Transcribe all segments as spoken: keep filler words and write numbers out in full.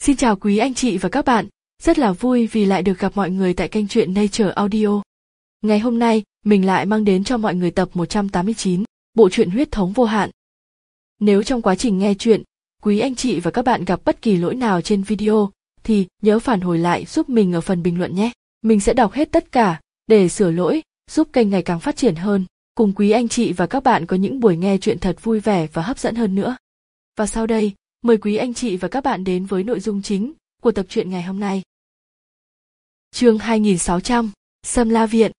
Xin chào quý anh chị và các bạn, rất là vui vì lại được gặp mọi người tại kênh truyện Nature Audio. Ngày hôm nay, mình lại mang đến cho mọi người tập một trăm tám mươi chín, bộ truyện Huyết thống vô hạn. Nếu trong quá trình nghe truyện, quý anh chị và các bạn gặp bất kỳ lỗi nào trên video, thì nhớ phản hồi lại giúp mình ở phần bình luận nhé. Mình sẽ đọc hết tất cả, để sửa lỗi, giúp kênh ngày càng phát triển hơn, cùng quý anh chị và các bạn có những buổi nghe truyện thật vui vẻ và hấp dẫn hơn nữa. Và sau đây, mời quý anh chị và các bạn đến với nội dung chính của tập truyện ngày hôm nay. Chương hai nghìn sáu trăm, Sâm La Viện.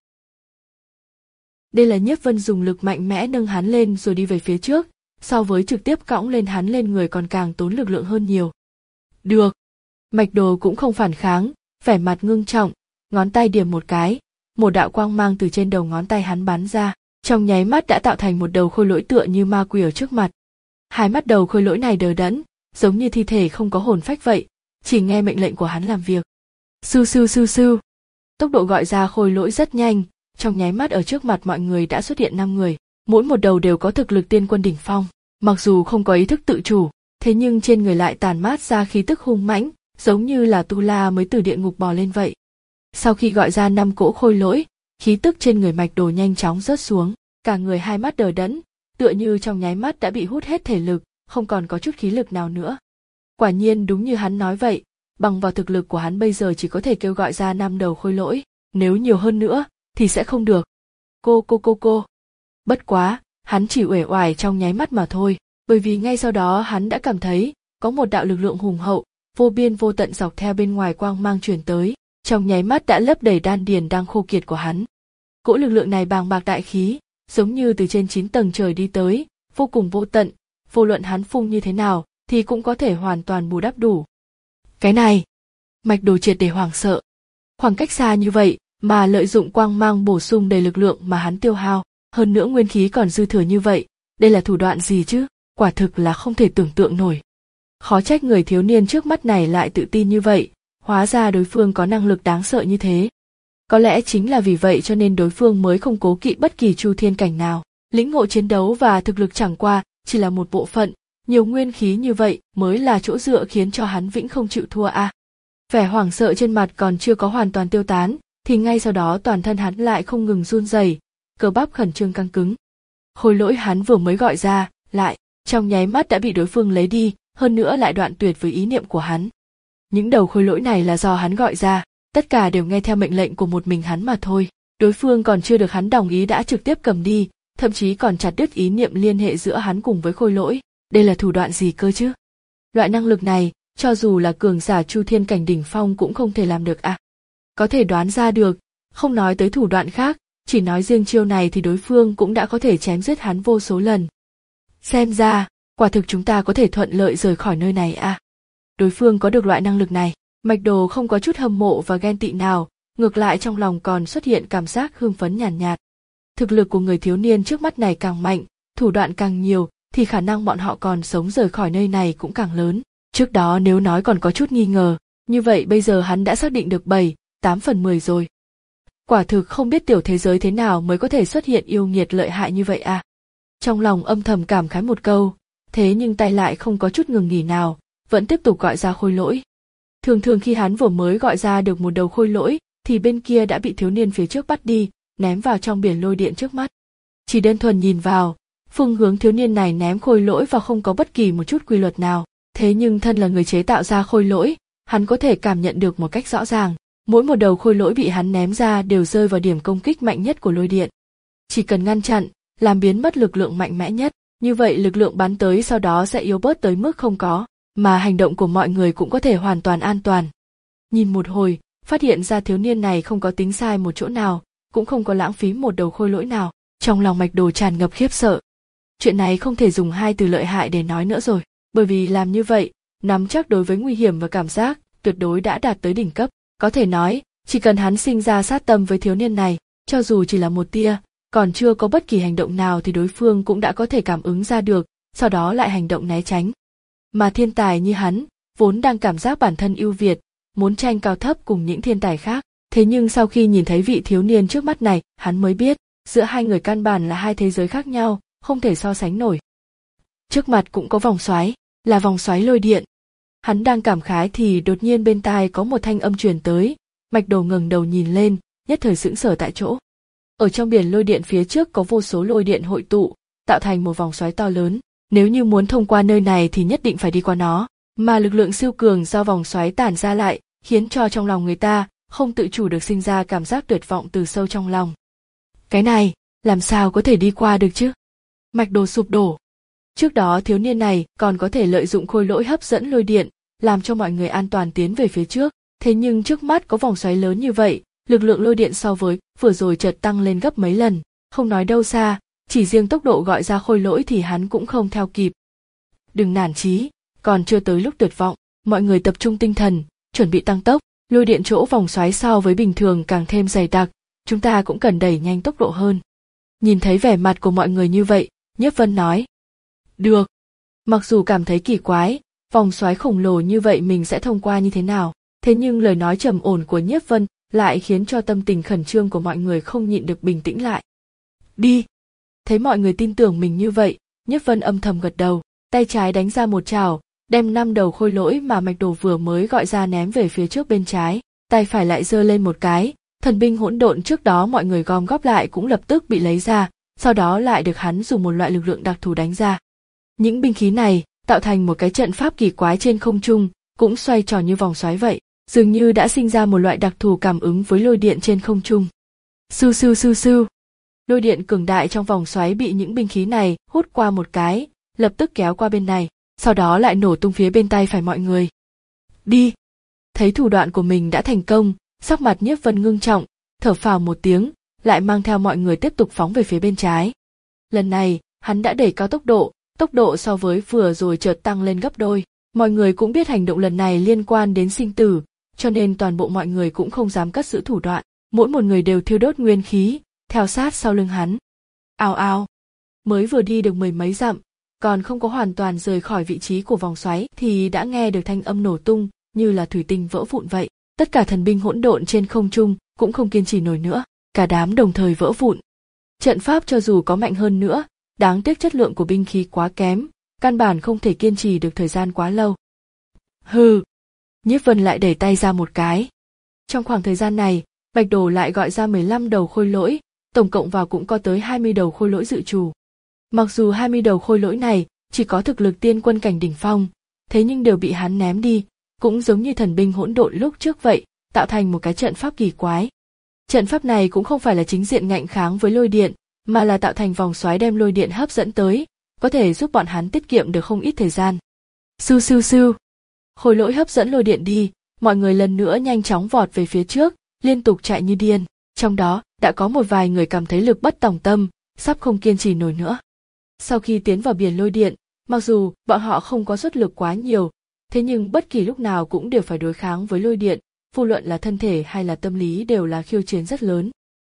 Đây là Nhiếp Vân dùng lực mạnh mẽ nâng hắn lên rồi đi về phía trước, so với trực tiếp cõng lên hắn lên người còn càng tốn lực lượng hơn nhiều. Được. Mạch Đồ cũng không phản kháng, vẻ mặt ngưng trọng, ngón tay điểm một cái, một đạo quang mang từ trên đầu ngón tay hắn bắn ra, trong nháy mắt đã tạo thành một đầu khôi lỗi tựa như ma quỷ ở trước mặt. Hai mắt đầu khôi lỗi này đờ đẫn, giống như thi thể không có hồn phách vậy, chỉ nghe mệnh lệnh của hắn làm việc. Sưu sưu sưu sưu. Tốc độ gọi ra khôi lỗi rất nhanh, trong nháy mắt ở trước mặt mọi người đã xuất hiện năm người, mỗi một đầu đều có thực lực tiên quân đỉnh phong, mặc dù không có ý thức tự chủ, thế nhưng trên người lại tàn mát ra khí tức hung mãnh, giống như là tu la mới từ địa ngục bò lên vậy. Sau khi gọi ra năm cỗ khôi lỗi, khí tức trên người Mạch Đồ nhanh chóng rớt xuống, cả người hai mắt đờ đẫn, tựa như trong nháy mắt đã bị hút hết thể lực, không còn có chút khí lực nào nữa. Quả nhiên đúng như hắn nói vậy, bằng vào thực lực của hắn bây giờ chỉ có thể kêu gọi ra năm đầu khôi lỗi, nếu nhiều hơn nữa thì sẽ không được. Cô cô cô cô. Bất quá, hắn chỉ uể oải trong nháy mắt mà thôi, bởi vì ngay sau đó hắn đã cảm thấy có một đạo lực lượng hùng hậu, vô biên vô tận dọc theo bên ngoài quang mang truyền tới, trong nháy mắt đã lấp đầy đan điền đang khô kiệt của hắn. Cỗ lực lượng này bàng bạc đại khí, giống như từ trên chín tầng trời đi tới, vô cùng vô tận, vô luận hắn phun như thế nào thì cũng có thể hoàn toàn bù đắp đủ. Cái này, Mạch Đồ triệt để hoảng sợ. Khoảng cách xa như vậy mà lợi dụng quang mang bổ sung đầy lực lượng mà hắn tiêu hao, hơn nữa nguyên khí còn dư thừa như vậy, đây là thủ đoạn gì chứ? Quả thực là không thể tưởng tượng nổi. Khó trách người thiếu niên trước mắt này lại tự tin như vậy, hóa ra đối phương có năng lực đáng sợ như thế. Có lẽ chính là vì vậy cho nên đối phương mới không cố kỵ bất kỳ chu thiên cảnh nào, lĩnh ngộ chiến đấu và thực lực chẳng qua chỉ là một bộ phận, nhiều nguyên khí như vậy mới là chỗ dựa khiến cho hắn vĩnh không chịu thua a. À. Vẻ hoảng sợ trên mặt còn chưa có hoàn toàn tiêu tán, thì ngay sau đó toàn thân hắn lại không ngừng run rẩy, cơ bắp khẩn trương căng cứng. Khôi lỗi hắn vừa mới gọi ra, lại trong nháy mắt đã bị đối phương lấy đi, hơn nữa lại đoạn tuyệt với ý niệm của hắn. Những đầu khôi lỗi này là do hắn gọi ra, tất cả đều nghe theo mệnh lệnh của một mình hắn mà thôi, đối phương còn chưa được hắn đồng ý đã trực tiếp cầm đi, thậm chí còn chặt đứt ý niệm liên hệ giữa hắn cùng với khôi lỗi. Đây là thủ đoạn gì cơ chứ? Loại năng lực này, cho dù là cường giả chu thiên cảnh đỉnh phong cũng không thể làm được à? Có thể đoán ra được, không nói tới thủ đoạn khác, chỉ nói riêng chiêu này thì đối phương cũng đã có thể chém giết hắn vô số lần. Xem ra, quả thực chúng ta có thể thuận lợi rời khỏi nơi này à? Đối phương có được loại năng lực này, Mạch Đồ không có chút hâm mộ và ghen tị nào, ngược lại trong lòng còn xuất hiện cảm giác hưng phấn nhàn nhạt, nhạt. Thực lực của người thiếu niên trước mắt này càng mạnh, thủ đoạn càng nhiều, thì khả năng bọn họ còn sống rời khỏi nơi này cũng càng lớn. Trước đó nếu nói còn có chút nghi ngờ, như vậy bây giờ hắn đã xác định được bảy, tám phần mười rồi. Quả thực không biết tiểu thế giới thế nào mới có thể xuất hiện yêu nghiệt lợi hại như vậy à. Trong lòng âm thầm cảm khái một câu, thế nhưng tay lại không có chút ngừng nghỉ nào, vẫn tiếp tục gọi ra khôi lỗi. Thường thường khi hắn vừa mới gọi ra được một đầu khôi lỗi, thì bên kia đã bị thiếu niên phía trước bắt đi, ném vào trong biển lôi điện trước mắt. Chỉ đơn thuần nhìn vào, phương hướng thiếu niên này ném khôi lỗi vào không có bất kỳ một chút quy luật nào, thế nhưng thân là người chế tạo ra khôi lỗi, hắn có thể cảm nhận được một cách rõ ràng, mỗi một đầu khôi lỗi bị hắn ném ra đều rơi vào điểm công kích mạnh nhất của lôi điện. Chỉ cần ngăn chặn, làm biến mất lực lượng mạnh mẽ nhất, như vậy lực lượng bắn tới sau đó sẽ yếu bớt tới mức không có, mà hành động của mọi người cũng có thể hoàn toàn an toàn. Nhìn một hồi, phát hiện ra thiếu niên này không có tính sai một chỗ nào, cũng không có lãng phí một đầu khôi lỗi nào, trong lòng Mạch Đồ tràn ngập khiếp sợ. Chuyện này không thể dùng hai từ lợi hại để nói nữa rồi, bởi vì làm như vậy, nắm chắc đối với nguy hiểm và cảm giác, tuyệt đối đã đạt tới đỉnh cấp. Có thể nói, chỉ cần hắn sinh ra sát tâm với thiếu niên này, cho dù chỉ là một tia, còn chưa có bất kỳ hành động nào thì đối phương cũng đã có thể cảm ứng ra được, sau đó lại hành động né tránh. Mà thiên tài như hắn, vốn đang cảm giác bản thân ưu việt, muốn tranh cao thấp cùng những thiên tài khác, thế nhưng sau khi nhìn thấy vị thiếu niên trước mắt này, hắn mới biết, giữa hai người căn bản là hai thế giới khác nhau, không thể so sánh nổi. Trước mặt cũng có vòng xoáy, là vòng xoáy lôi điện. Hắn đang cảm khái thì đột nhiên bên tai có một thanh âm truyền tới, Mạch Đồ ngẩng đầu nhìn lên, nhất thời sững sờ tại chỗ. Ở trong biển lôi điện phía trước có vô số lôi điện hội tụ, tạo thành một vòng xoáy to lớn, nếu như muốn thông qua nơi này thì nhất định phải đi qua nó, mà lực lượng siêu cường do vòng xoáy tản ra lại, khiến cho trong lòng người ta không tự chủ được sinh ra cảm giác tuyệt vọng từ sâu trong lòng. Cái này, làm sao có thể đi qua được chứ? Mạch Đồ sụp đổ. Trước đó thiếu niên này còn có thể lợi dụng khôi lỗi hấp dẫn lôi điện, làm cho mọi người an toàn tiến về phía trước, thế nhưng trước mắt có vòng xoáy lớn như vậy, lực lượng lôi điện so với vừa rồi chợt tăng lên gấp mấy lần, không nói đâu xa, chỉ riêng tốc độ gọi ra khôi lỗi thì hắn cũng không theo kịp. Đừng nản chí, còn chưa tới lúc tuyệt vọng, mọi người tập trung tinh thần, chuẩn bị tăng tốc, lôi điện chỗ vòng xoáy so với bình thường càng thêm dày đặc, chúng ta cũng cần đẩy nhanh tốc độ hơn. Nhìn thấy vẻ mặt của mọi người như vậy, Nhiếp Vân nói. Được. Mặc dù cảm thấy kỳ quái, vòng xoáy khổng lồ như vậy mình sẽ thông qua như thế nào, thế nhưng lời nói trầm ổn của Nhiếp Vân lại khiến cho tâm tình khẩn trương của mọi người không nhịn được bình tĩnh lại. Đi. Thấy mọi người tin tưởng mình như vậy, Nhiếp Vân âm thầm gật đầu, tay trái đánh ra một chảo, đem năm đầu khôi lỗi mà Mạch Đồ vừa mới gọi ra ném về phía trước bên trái, tay phải lại giơ lên một cái, thần binh hỗn độn trước đó mọi người gom góp lại cũng lập tức bị lấy ra, sau đó lại được hắn dùng một loại lực lượng đặc thù đánh ra. Những binh khí này tạo thành một cái trận pháp kỳ quái trên không trung, cũng xoay tròn như vòng xoáy vậy, dường như đã sinh ra một loại đặc thù cảm ứng với lôi điện trên không trung. Sưu sưu sưu sưu. Lôi điện cường đại trong vòng xoáy bị những binh khí này hút qua một cái, lập tức kéo qua bên này, sau đó lại nổ tung phía bên tay phải mọi người. Đi. Thấy thủ đoạn của mình đã thành công, sắc mặt Nhiếp Vân ngưng trọng, thở phào một tiếng, lại mang theo mọi người tiếp tục phóng về phía bên trái. Lần này, hắn đã đẩy cao tốc độ, tốc độ so với vừa rồi chợt tăng lên gấp đôi. Mọi người cũng biết hành động lần này liên quan đến sinh tử, cho nên toàn bộ mọi người cũng không dám cất giữ thủ đoạn, mỗi một người đều thiêu đốt nguyên khí, theo sát sau lưng hắn. Ào ào. Mới vừa đi được mười mấy dặm, còn không có hoàn toàn rời khỏi vị trí của vòng xoáy thì đã nghe được thanh âm nổ tung, như là thủy tinh vỡ vụn vậy. Tất cả thần binh hỗn độn trên không trung cũng không kiên trì nổi nữa, cả đám đồng thời vỡ vụn. Trận pháp cho dù có mạnh hơn nữa, đáng tiếc chất lượng của binh khí quá kém, căn bản không thể kiên trì được thời gian quá lâu. Hừ. Nhiếp Vân lại đẩy tay ra một cái. Trong khoảng thời gian này, Bạch Đồ lại gọi ra mười lăm đầu khôi lỗi, tổng cộng vào cũng có tới hai mươi đầu khôi lỗi dự trù. Mặc dù hai mươi đầu khôi lỗi này chỉ có thực lực tiên quân cảnh đỉnh phong, thế nhưng đều bị hắn ném đi, cũng giống như thần binh hỗn độn lúc trước vậy, tạo thành một cái trận pháp kỳ quái. Trận pháp này cũng không phải là chính diện ngạnh kháng với lôi điện, mà là tạo thành vòng xoáy đem lôi điện hấp dẫn tới, có thể giúp bọn hắn tiết kiệm được không ít thời gian. Sưu sưu sưu. Khôi lỗi hấp dẫn lôi điện đi, mọi người lần nữa nhanh chóng vọt về phía trước, liên tục chạy như điên, trong đó đã có một vài người cảm thấy lực bất tòng tâm, sắp không kiên trì nổi nữa. Sau khi tiến vào biển lôi điện, mặc dù bọn họ không có xuất lực quá nhiều, thế nhưng bất kỳ lúc nào cũng đều phải đối kháng với lôi điện, vô luận là thân thể hay là tâm lý đều là khiêu chiến rất lớn.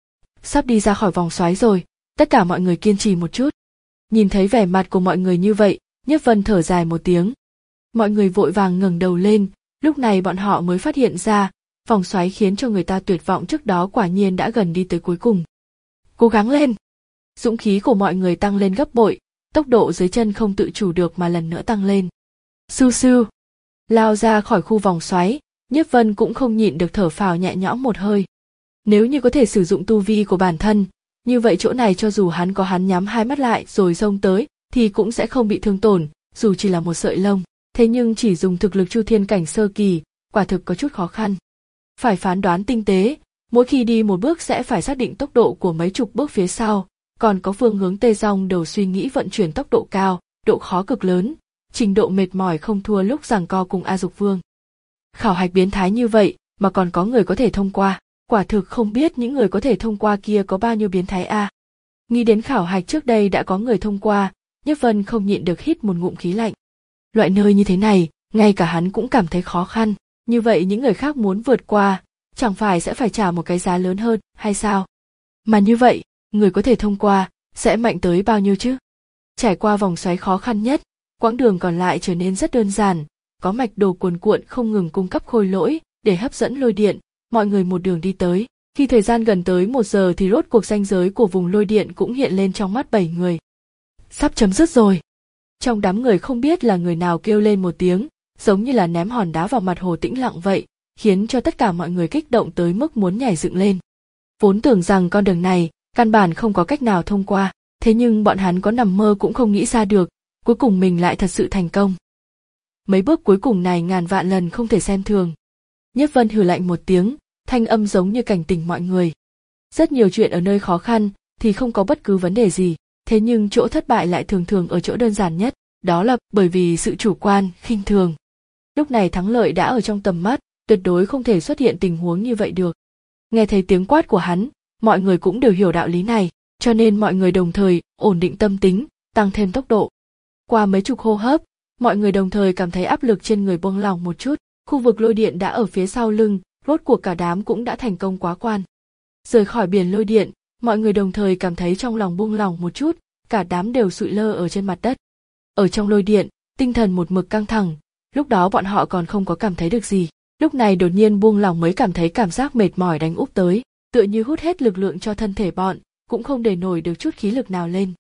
Sắp đi ra khỏi vòng xoáy rồi, tất cả mọi người kiên trì một chút. Nhìn thấy vẻ mặt của mọi người như vậy, Nhiếp Vân thở dài một tiếng. Mọi người vội vàng ngẩng đầu lên, lúc này bọn họ mới phát hiện ra, vòng xoáy khiến cho người ta tuyệt vọng trước đó quả nhiên đã gần đi tới cuối cùng. Cố gắng lên! Dũng khí của mọi người tăng lên gấp bội, tốc độ dưới chân không tự chủ được mà lần nữa tăng lên. Sưu sưu! Lao ra khỏi khu vòng xoáy, Nhiếp Vân cũng không nhịn được thở phào nhẹ nhõm một hơi. Nếu như có thể sử dụng tu vi của bản thân, như vậy chỗ này cho dù hắn có hắn nhắm hai mắt lại rồi xông tới, thì cũng sẽ không bị thương tổn, dù chỉ là một sợi lông. Thế nhưng chỉ dùng thực lực Chu Thiên cảnh sơ kỳ, quả thực có chút khó khăn. Phải phán đoán tinh tế, mỗi khi đi một bước sẽ phải xác định tốc độ của mấy chục bước phía sau, còn có phương hướng tê dong đầu suy nghĩ vận chuyển tốc độ cao, độ khó cực lớn, trình độ mệt mỏi không thua lúc giằng co cùng A Dục Vương. Khảo hạch biến thái như vậy mà còn có người có thể thông qua, quả thực không biết những người có thể thông qua kia có bao nhiêu biến thái a. Nghĩ đến khảo hạch trước đây đã có người thông qua, Nhiếp Vân không nhịn được hít một ngụm khí lạnh. Loại nơi như thế này, ngay cả hắn cũng cảm thấy khó khăn, như vậy những người khác muốn vượt qua, chẳng phải sẽ phải trả một cái giá lớn hơn, hay sao? Mà như vậy, người có thể thông qua, sẽ mạnh tới bao nhiêu chứ? Trải qua vòng xoáy khó khăn nhất, quãng đường còn lại trở nên rất đơn giản, có mạch đồ cuồn cuộn không ngừng cung cấp khôi lỗi, để hấp dẫn lôi điện, mọi người một đường đi tới. Khi thời gian gần tới một giờ thì rốt cuộc ranh giới của vùng lôi điện cũng hiện lên trong mắt bảy người. Sắp chấm dứt rồi. Trong đám người không biết là người nào kêu lên một tiếng, giống như là ném hòn đá vào mặt hồ tĩnh lặng vậy, khiến cho tất cả mọi người kích động tới mức muốn nhảy dựng lên. Vốn tưởng rằng con đường này căn bản không có cách nào thông qua, thế nhưng bọn hắn có nằm mơ cũng không nghĩ ra được, cuối cùng mình lại thật sự thành công. Mấy bước cuối cùng này ngàn vạn lần không thể xem thường. Nhiếp Vân hừ lạnh một tiếng, thanh âm giống như cảnh tỉnh mọi người. Rất nhiều chuyện ở nơi khó khăn thì không có bất cứ vấn đề gì, thế nhưng chỗ thất bại lại thường thường ở chỗ đơn giản nhất, đó là bởi vì sự chủ quan, khinh thường. Lúc này thắng lợi đã ở trong tầm mắt, tuyệt đối không thể xuất hiện tình huống như vậy được. Nghe thấy tiếng quát của hắn, mọi người cũng đều hiểu đạo lý này, cho nên mọi người đồng thời ổn định tâm tính, tăng thêm tốc độ. Qua mấy chục hô hấp, mọi người đồng thời cảm thấy áp lực trên người buông lỏng một chút, khu vực lôi điện đã ở phía sau lưng, rốt cuộc cả đám cũng đã thành công quá quan. Rời khỏi biển lôi điện, mọi người đồng thời cảm thấy trong lòng buông lỏng một chút, cả đám đều sụi lơ ở trên mặt đất. Ở trong lôi điện, tinh thần một mực căng thẳng, lúc đó bọn họ còn không có cảm thấy được gì, lúc này đột nhiên buông lỏng mới cảm thấy cảm giác mệt mỏi đánh úp tới, tựa như hút hết lực lượng cho thân thể bọn, cũng không để nổi được chút khí lực nào lên.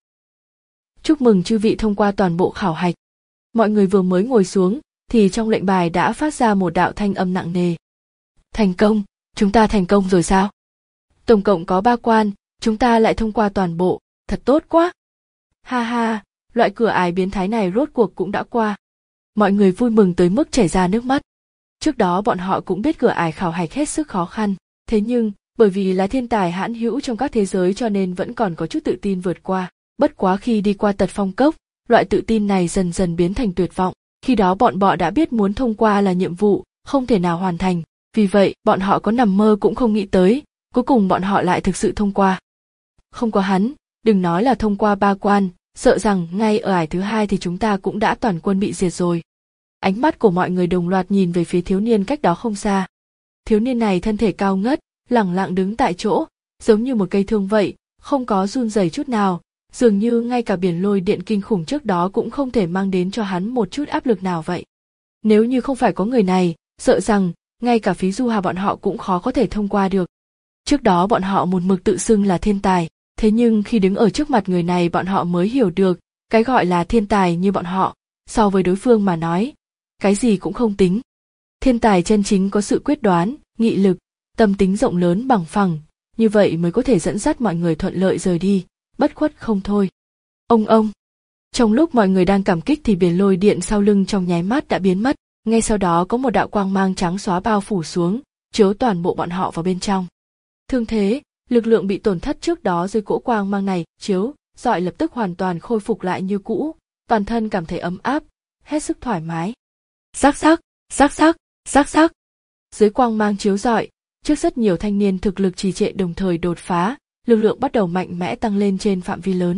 Chúc mừng chư vị thông qua toàn bộ khảo hạch. Mọi người vừa mới ngồi xuống, thì trong lệnh bài đã phát ra một đạo thanh âm nặng nề. Thành công, chúng ta thành công rồi sao? Tổng cộng có ba quan, chúng ta lại thông qua toàn bộ, thật tốt quá. Ha ha, loại cửa ải biến thái này rốt cuộc cũng đã qua. Mọi người vui mừng tới mức chảy ra nước mắt. Trước đó bọn họ cũng biết cửa ải khảo hạch hết sức khó khăn, thế nhưng, bởi vì là thiên tài hãn hữu trong các thế giới cho nên vẫn còn có chút tự tin vượt qua. Bất quá khi đi qua Tật Phong Cốc, loại tự tin này dần dần biến thành tuyệt vọng. Khi đó bọn họ đã biết muốn thông qua là nhiệm vụ, không thể nào hoàn thành. Vì vậy, bọn họ có nằm mơ cũng không nghĩ tới, cuối cùng bọn họ lại thực sự thông qua. Không có hắn, đừng nói là thông qua ba quan, sợ rằng ngay ở ải thứ hai thì chúng ta cũng đã toàn quân bị diệt rồi. Ánh mắt của mọi người đồng loạt nhìn về phía thiếu niên cách đó không xa. Thiếu niên này thân thể cao ngất, lẳng lặng đứng tại chỗ, giống như một cây thương vậy, không có run rẩy chút nào, dường như ngay cả biển lôi điện kinh khủng trước đó cũng không thể mang đến cho hắn một chút áp lực nào vậy. Nếu như không phải có người này, sợ rằng ngay cả phí du hà bọn họ cũng khó có thể thông qua được. Trước đó bọn họ một mực tự xưng là thiên tài, thế nhưng khi đứng ở trước mặt người này bọn họ mới hiểu được, cái gọi là thiên tài như bọn họ, so với đối phương mà nói, cái gì cũng không tính. Thiên tài chân chính có sự quyết đoán, nghị lực, tâm tính rộng lớn bằng phẳng, như vậy mới có thể dẫn dắt mọi người thuận lợi rời đi, bất khuất không thôi. Ông ông. Trong lúc mọi người đang cảm kích thì biển lôi điện sau lưng trong nháy mắt đã biến mất, ngay sau đó có một đạo quang mang trắng xóa bao phủ xuống, chiếu toàn bộ bọn họ vào bên trong. Thương thế, lực lượng bị tổn thất trước đó dưới cỗ quang mang này chiếu, rọi lập tức hoàn toàn khôi phục lại như cũ, toàn thân cảm thấy ấm áp, hết sức thoải mái. Sắc sắc, sắc sắc, sắc sắc. Dưới quang mang chiếu rọi, trước rất nhiều thanh niên thực lực trì trệ đồng thời đột phá, lực lượng bắt đầu mạnh mẽ tăng lên trên phạm vi lớn.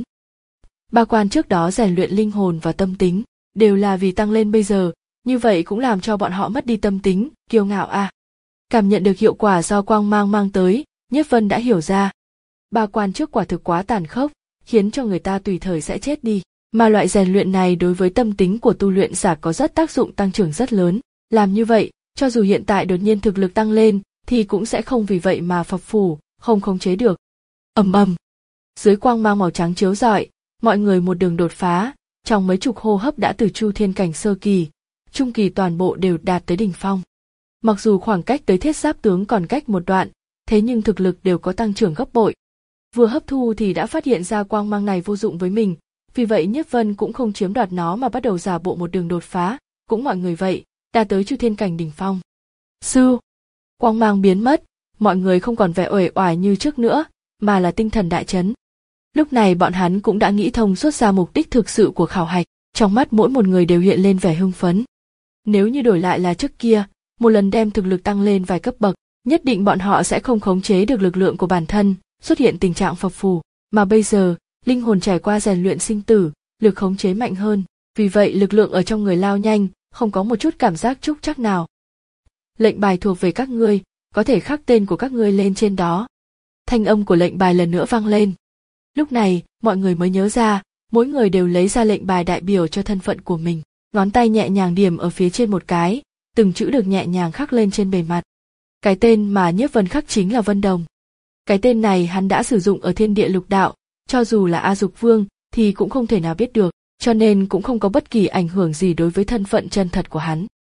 Ba quan trước đó rèn luyện linh hồn và tâm tính, đều là vì tăng lên bây giờ, như vậy cũng làm cho bọn họ mất đi tâm tính, kiêu ngạo à. Cảm nhận được hiệu quả do quang mang mang tới, Nhiếp Vân đã hiểu ra. Ba quan trước quả thực quá tàn khốc, khiến cho người ta tùy thời sẽ chết đi, mà loại rèn luyện này đối với tâm tính của tu luyện giả có rất tác dụng tăng trưởng rất lớn. Làm như vậy, cho dù hiện tại đột nhiên thực lực tăng lên, thì cũng sẽ không vì vậy mà phập phù, không khống chế được. Ầm ầm. Dưới quang mang màu trắng chiếu rọi, mọi người một đường đột phá, trong mấy chục hô hấp đã từ chu thiên cảnh sơ kỳ, trung kỳ toàn bộ đều đạt tới đỉnh phong. Mặc dù khoảng cách tới thiết giáp tướng còn cách một đoạn, thế nhưng thực lực đều có tăng trưởng gấp bội. Vừa hấp thu thì đã phát hiện ra quang mang này vô dụng với mình, vì vậy Nhiếp Vân cũng không chiếm đoạt nó mà bắt đầu giả bộ một đường đột phá, cũng mọi người vậy, đạt tới chu thiên cảnh đỉnh phong. Sư, quang mang biến mất, mọi người không còn vẻ uể oải như trước nữa, mà là tinh thần đại chấn. Lúc này bọn hắn cũng đã nghĩ thông suốt ra mục đích thực sự của khảo hạch, trong mắt mỗi một người đều hiện lên vẻ hưng phấn. Nếu như đổi lại là trước kia, một lần đem thực lực tăng lên vài cấp bậc, nhất định bọn họ sẽ không khống chế được lực lượng của bản thân, xuất hiện tình trạng phập phù, mà bây giờ, linh hồn trải qua rèn luyện sinh tử, lực khống chế mạnh hơn, vì vậy lực lượng ở trong người lao nhanh, không có một chút cảm giác trúc trắc nào. Lệnh bài thuộc về các ngươi, có thể khắc tên của các ngươi lên trên đó. Thanh âm của lệnh bài lần nữa vang lên. Lúc này, mọi người mới nhớ ra, mỗi người đều lấy ra lệnh bài đại biểu cho thân phận của mình, ngón tay nhẹ nhàng điểm ở phía trên một cái, từng chữ được nhẹ nhàng khắc lên trên bề mặt. Cái tên mà Nhiếp Vân khắc chính là Vân Đồng. Cái tên này hắn đã sử dụng ở thiên địa lục đạo, cho dù là A Dục Vương thì cũng không thể nào biết được, cho nên cũng không có bất kỳ ảnh hưởng gì đối với thân phận chân thật của hắn.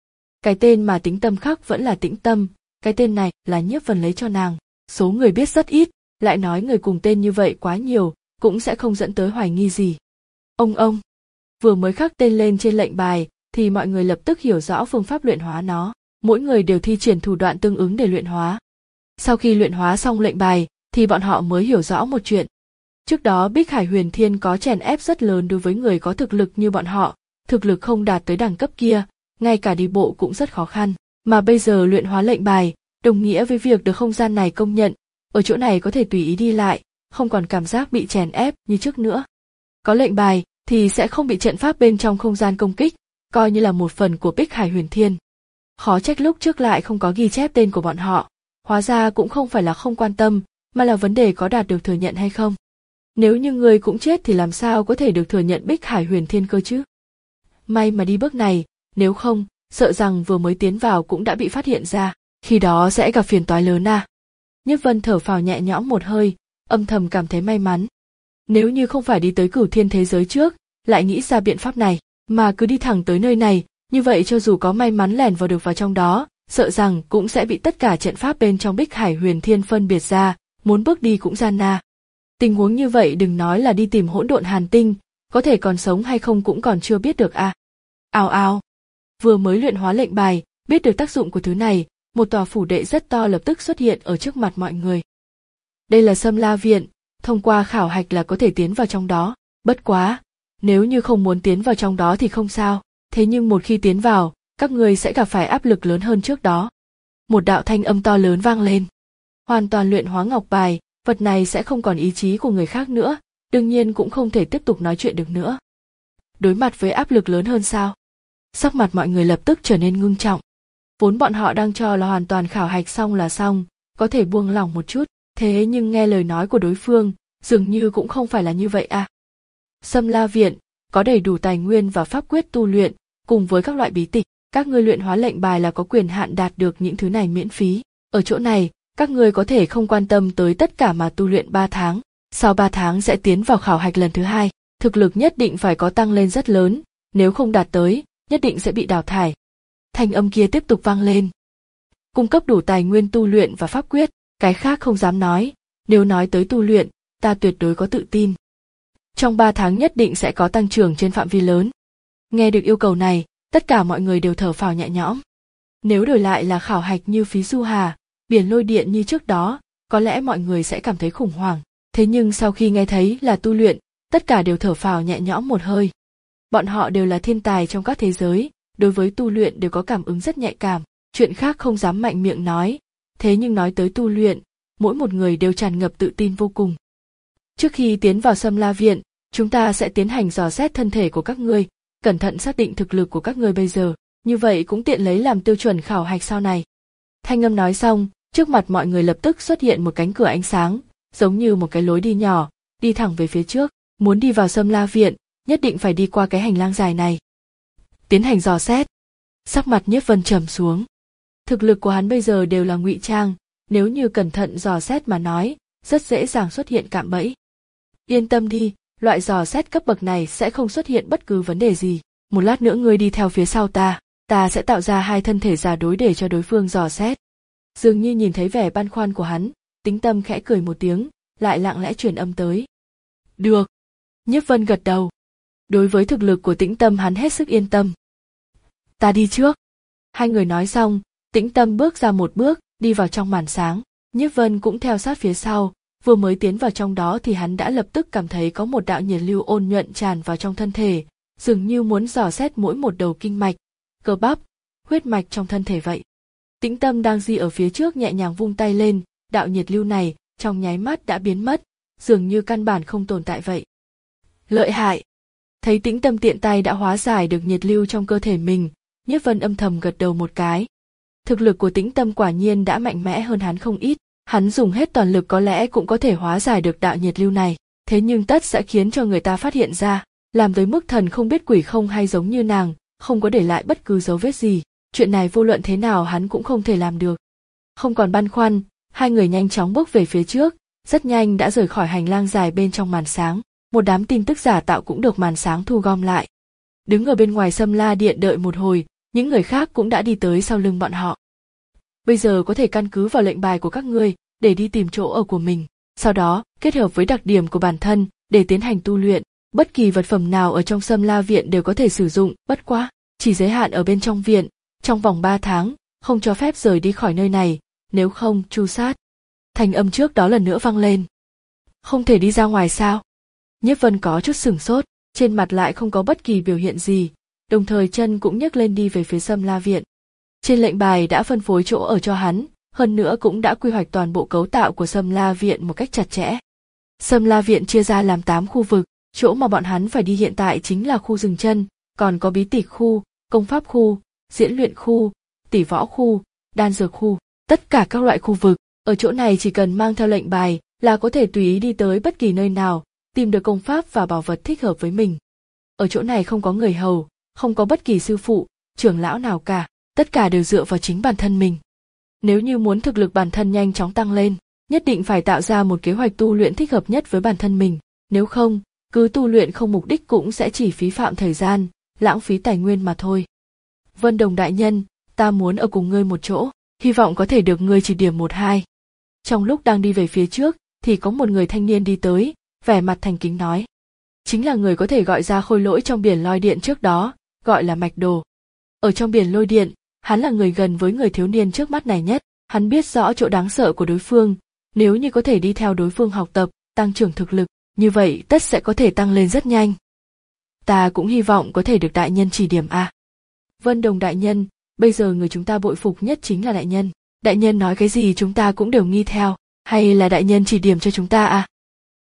Cái tên mà Tĩnh Tâm khắc vẫn là Tĩnh Tâm, cái tên này là Nhiếp Vân lấy cho nàng. Số người biết rất ít, lại nói người cùng tên như vậy quá nhiều, cũng sẽ không dẫn tới hoài nghi gì. Ông ông, vừa mới khắc tên lên trên lệnh bài, thì mọi người lập tức hiểu rõ phương pháp luyện hóa nó. Mỗi người đều thi triển thủ đoạn tương ứng để luyện hóa. Sau khi luyện hóa xong lệnh bài, thì bọn họ mới hiểu rõ một chuyện. Trước đó Bích Hải Huyền Thiên có chèn ép rất lớn đối với người có thực lực như bọn họ, thực lực không đạt tới đẳng cấp kia, ngay cả đi bộ cũng rất khó khăn. Mà bây giờ luyện hóa lệnh bài, đồng nghĩa với việc được không gian này công nhận, ở chỗ này có thể tùy ý đi lại, không còn cảm giác bị chèn ép như trước nữa. Có lệnh bài thì sẽ không bị trận pháp bên trong không gian công kích, coi như là một phần của Bích Hải Huyền Thiên. Khó trách lúc trước lại không có ghi chép tên của bọn họ, hóa ra cũng không phải là không quan tâm, mà là vấn đề có đạt được thừa nhận hay không. Nếu như người cũng chết thì làm sao có thể được thừa nhận Bích Hải Huyền Thiên cơ chứ? May mà đi bước này, nếu không, sợ rằng vừa mới tiến vào cũng đã bị phát hiện ra, khi đó sẽ gặp phiền toái lớn à. Nhiếp Vân thở phào nhẹ nhõm một hơi, âm thầm cảm thấy may mắn. Nếu như không phải đi tới Cửu Thiên thế giới trước, lại nghĩ ra biện pháp này, mà cứ đi thẳng tới nơi này, như vậy cho dù có may mắn lẻn vào được vào trong đó, sợ rằng cũng sẽ bị tất cả trận pháp bên trong Bích Hải Huyền Thiên phân biệt ra, muốn bước đi cũng gian nan. Tình huống như vậy đừng nói là đi tìm hỗn độn hàn tinh, có thể còn sống hay không cũng còn chưa biết được à. Ào ào. Vừa mới luyện hóa lệnh bài, biết được tác dụng của thứ này, một tòa phủ đệ rất to lập tức xuất hiện ở trước mặt mọi người. Đây là Sâm La Viện, thông qua khảo hạch là có thể tiến vào trong đó, bất quá, nếu như không muốn tiến vào trong đó thì không sao, thế nhưng một khi tiến vào, các ngươi sẽ gặp phải áp lực lớn hơn trước đó. Một đạo thanh âm to lớn vang lên. Hoàn toàn luyện hóa ngọc bài, vật này sẽ không còn ý chí của người khác nữa, đương nhiên cũng không thể tiếp tục nói chuyện được nữa. Đối mặt với áp lực lớn hơn sao? Sắc mặt mọi người lập tức trở nên ngưng trọng. Vốn bọn họ đang cho là hoàn toàn khảo hạch xong là xong, có thể buông lỏng một chút, thế nhưng nghe lời nói của đối phương, dường như cũng không phải là như vậy à. Sâm La Viện có đầy đủ tài nguyên và pháp quyết tu luyện, cùng với các loại bí tịch, các ngươi luyện hóa lệnh bài là có quyền hạn đạt được những thứ này miễn phí. Ở chỗ này, các ngươi có thể không quan tâm tới tất cả mà tu luyện ba tháng, sau ba tháng sẽ tiến vào khảo hạch lần thứ hai, thực lực nhất định phải có tăng lên rất lớn, nếu không đạt tới, nhất định sẽ bị đào thải. Thanh âm kia tiếp tục vang lên. Cung cấp đủ tài nguyên tu luyện và pháp quyết, cái khác không dám nói, nếu nói tới tu luyện, ta tuyệt đối có tự tin. Trong ba tháng nhất định sẽ có tăng trưởng trên phạm vi lớn. Nghe được yêu cầu này, tất cả mọi người đều thở phào nhẹ nhõm. Nếu đổi lại là khảo hạch như phí du hà, biển lôi điện như trước đó, có lẽ mọi người sẽ cảm thấy khủng hoảng. Thế nhưng sau khi nghe thấy là tu luyện, tất cả đều thở phào nhẹ nhõm một hơi. Bọn họ đều là thiên tài trong các thế giới, đối với tu luyện đều có cảm ứng rất nhạy cảm, chuyện khác không dám mạnh miệng nói. Thế nhưng nói tới tu luyện, mỗi một người đều tràn ngập tự tin vô cùng. Trước khi tiến vào Sâm La Viện, chúng ta sẽ tiến hành dò xét thân thể của các ngươi, cẩn thận xác định thực lực của các ngươi bây giờ, như vậy cũng tiện lấy làm tiêu chuẩn khảo hạch sau này. Thanh âm nói xong, trước mặt mọi người lập tức xuất hiện một cánh cửa ánh sáng, giống như một cái lối đi nhỏ, đi thẳng về phía trước, muốn đi vào Sâm La Viện, nhất định phải đi qua cái hành lang dài này. Tiến hành dò xét. Sắc mặt Nhiếp Vân trầm xuống. Thực lực của hắn bây giờ đều là ngụy trang, nếu như cẩn thận dò xét mà nói, rất dễ dàng xuất hiện cạm bẫy. Yên tâm đi, loại dò xét cấp bậc này sẽ không xuất hiện bất cứ vấn đề gì. Một lát nữa ngươi đi theo phía sau ta, ta sẽ tạo ra hai thân thể giả đối để cho đối phương dò xét. Dường như nhìn thấy vẻ băn khoăn của hắn, Tĩnh Tâm khẽ cười một tiếng, lại lặng lẽ truyền âm tới. Được. Nhiếp Vân gật đầu. Đối với thực lực của Tĩnh Tâm hắn hết sức yên tâm. Ta đi trước. Hai người nói xong, Tĩnh Tâm bước ra một bước, đi vào trong màn sáng. Nhiếp Vân cũng theo sát phía sau, vừa mới tiến vào trong đó thì hắn đã lập tức cảm thấy có một đạo nhiệt lưu ôn nhuận tràn vào trong thân thể, dường như muốn dò xét mỗi một đầu kinh mạch, cơ bắp, huyết mạch trong thân thể vậy. Tĩnh Tâm đang di ở phía trước nhẹ nhàng vung tay lên, đạo nhiệt lưu này trong nháy mắt đã biến mất, dường như căn bản không tồn tại vậy. Lợi hại. Thấy Tĩnh Tâm tiện tay đã hóa giải được nhiệt lưu trong cơ thể mình, Nhiếp Vân âm thầm gật đầu một cái. Thực lực của Tĩnh Tâm quả nhiên đã mạnh mẽ hơn hắn không ít, hắn dùng hết toàn lực có lẽ cũng có thể hóa giải được đạo nhiệt lưu này, thế nhưng tất sẽ khiến cho người ta phát hiện ra, làm tới mức thần không biết quỷ không hay giống như nàng, không có để lại bất cứ dấu vết gì, chuyện này vô luận thế nào hắn cũng không thể làm được. Không còn băn khoăn, hai người nhanh chóng bước về phía trước, rất nhanh đã rời khỏi hành lang dài bên trong màn sáng, một đám tin tức giả tạo cũng được màn sáng thu gom lại. Đứng ở bên ngoài Sâm La Điện đợi một hồi, Những người khác cũng đã đi tới sau lưng bọn họ. Bây giờ có thể căn cứ vào lệnh bài của các ngươi để đi tìm chỗ ở của mình, sau đó kết hợp với đặc điểm của bản thân để tiến hành tu luyện. Bất kỳ vật phẩm nào ở trong Sâm La viện đều có thể sử dụng, bất quá chỉ giới hạn ở bên trong viện, trong vòng ba tháng, không cho phép rời đi khỏi nơi này, nếu không tru sát. Thanh âm trước đó lần nữa vang lên. Không thể đi ra ngoài sao? Nhiếp Vân có chút sửng sốt, trên mặt lại không có bất kỳ biểu hiện gì, đồng thời chân cũng nhấc lên đi về phía Sâm La viện. Trên lệnh bài đã phân phối chỗ ở cho hắn, hơn nữa cũng đã quy hoạch toàn bộ cấu tạo của Sâm La viện một cách chặt chẽ. Sâm La viện chia ra làm tám khu vực, chỗ mà bọn hắn phải đi hiện tại chính là khu dừng chân, còn có bí tịch khu, công pháp khu, diễn luyện khu, tỷ võ khu, đan dược khu, tất cả các loại khu vực. Ở chỗ này chỉ cần mang theo lệnh bài là có thể tùy ý đi tới bất kỳ nơi nào, tìm được công pháp và bảo vật thích hợp với mình. Ở chỗ này không có người hầu, không có bất kỳ sư phụ, trưởng lão nào cả, tất cả đều dựa vào chính bản thân mình. Nếu như muốn thực lực bản thân nhanh chóng tăng lên, nhất định phải tạo ra một kế hoạch tu luyện thích hợp nhất với bản thân mình, nếu không, cứ tu luyện không mục đích cũng sẽ chỉ phí phạm thời gian, lãng phí tài nguyên mà thôi. Vân Đồng đại nhân, ta muốn ở cùng ngươi một chỗ, hy vọng có thể được ngươi chỉ điểm một hai. Trong lúc đang đi về phía trước, thì có một người thanh niên đi tới, vẻ mặt thành kính nói. Chính là người có thể gọi ra khôi lỗi trong biển lôi điện trước đó, gọi là Mạch Đồ. Ở trong biển lôi điện, hắn là người gần với người thiếu niên trước mắt này nhất, hắn biết rõ chỗ đáng sợ của đối phương, nếu như có thể đi theo đối phương học tập, tăng trưởng thực lực, như vậy tất sẽ có thể tăng lên rất nhanh. Ta cũng hy vọng có thể được đại nhân chỉ điểm a. Vân Đồng đại nhân, bây giờ người chúng ta bội phục nhất chính là đại nhân. Đại nhân nói cái gì chúng ta cũng đều nghi theo, hay là đại nhân chỉ điểm cho chúng ta à?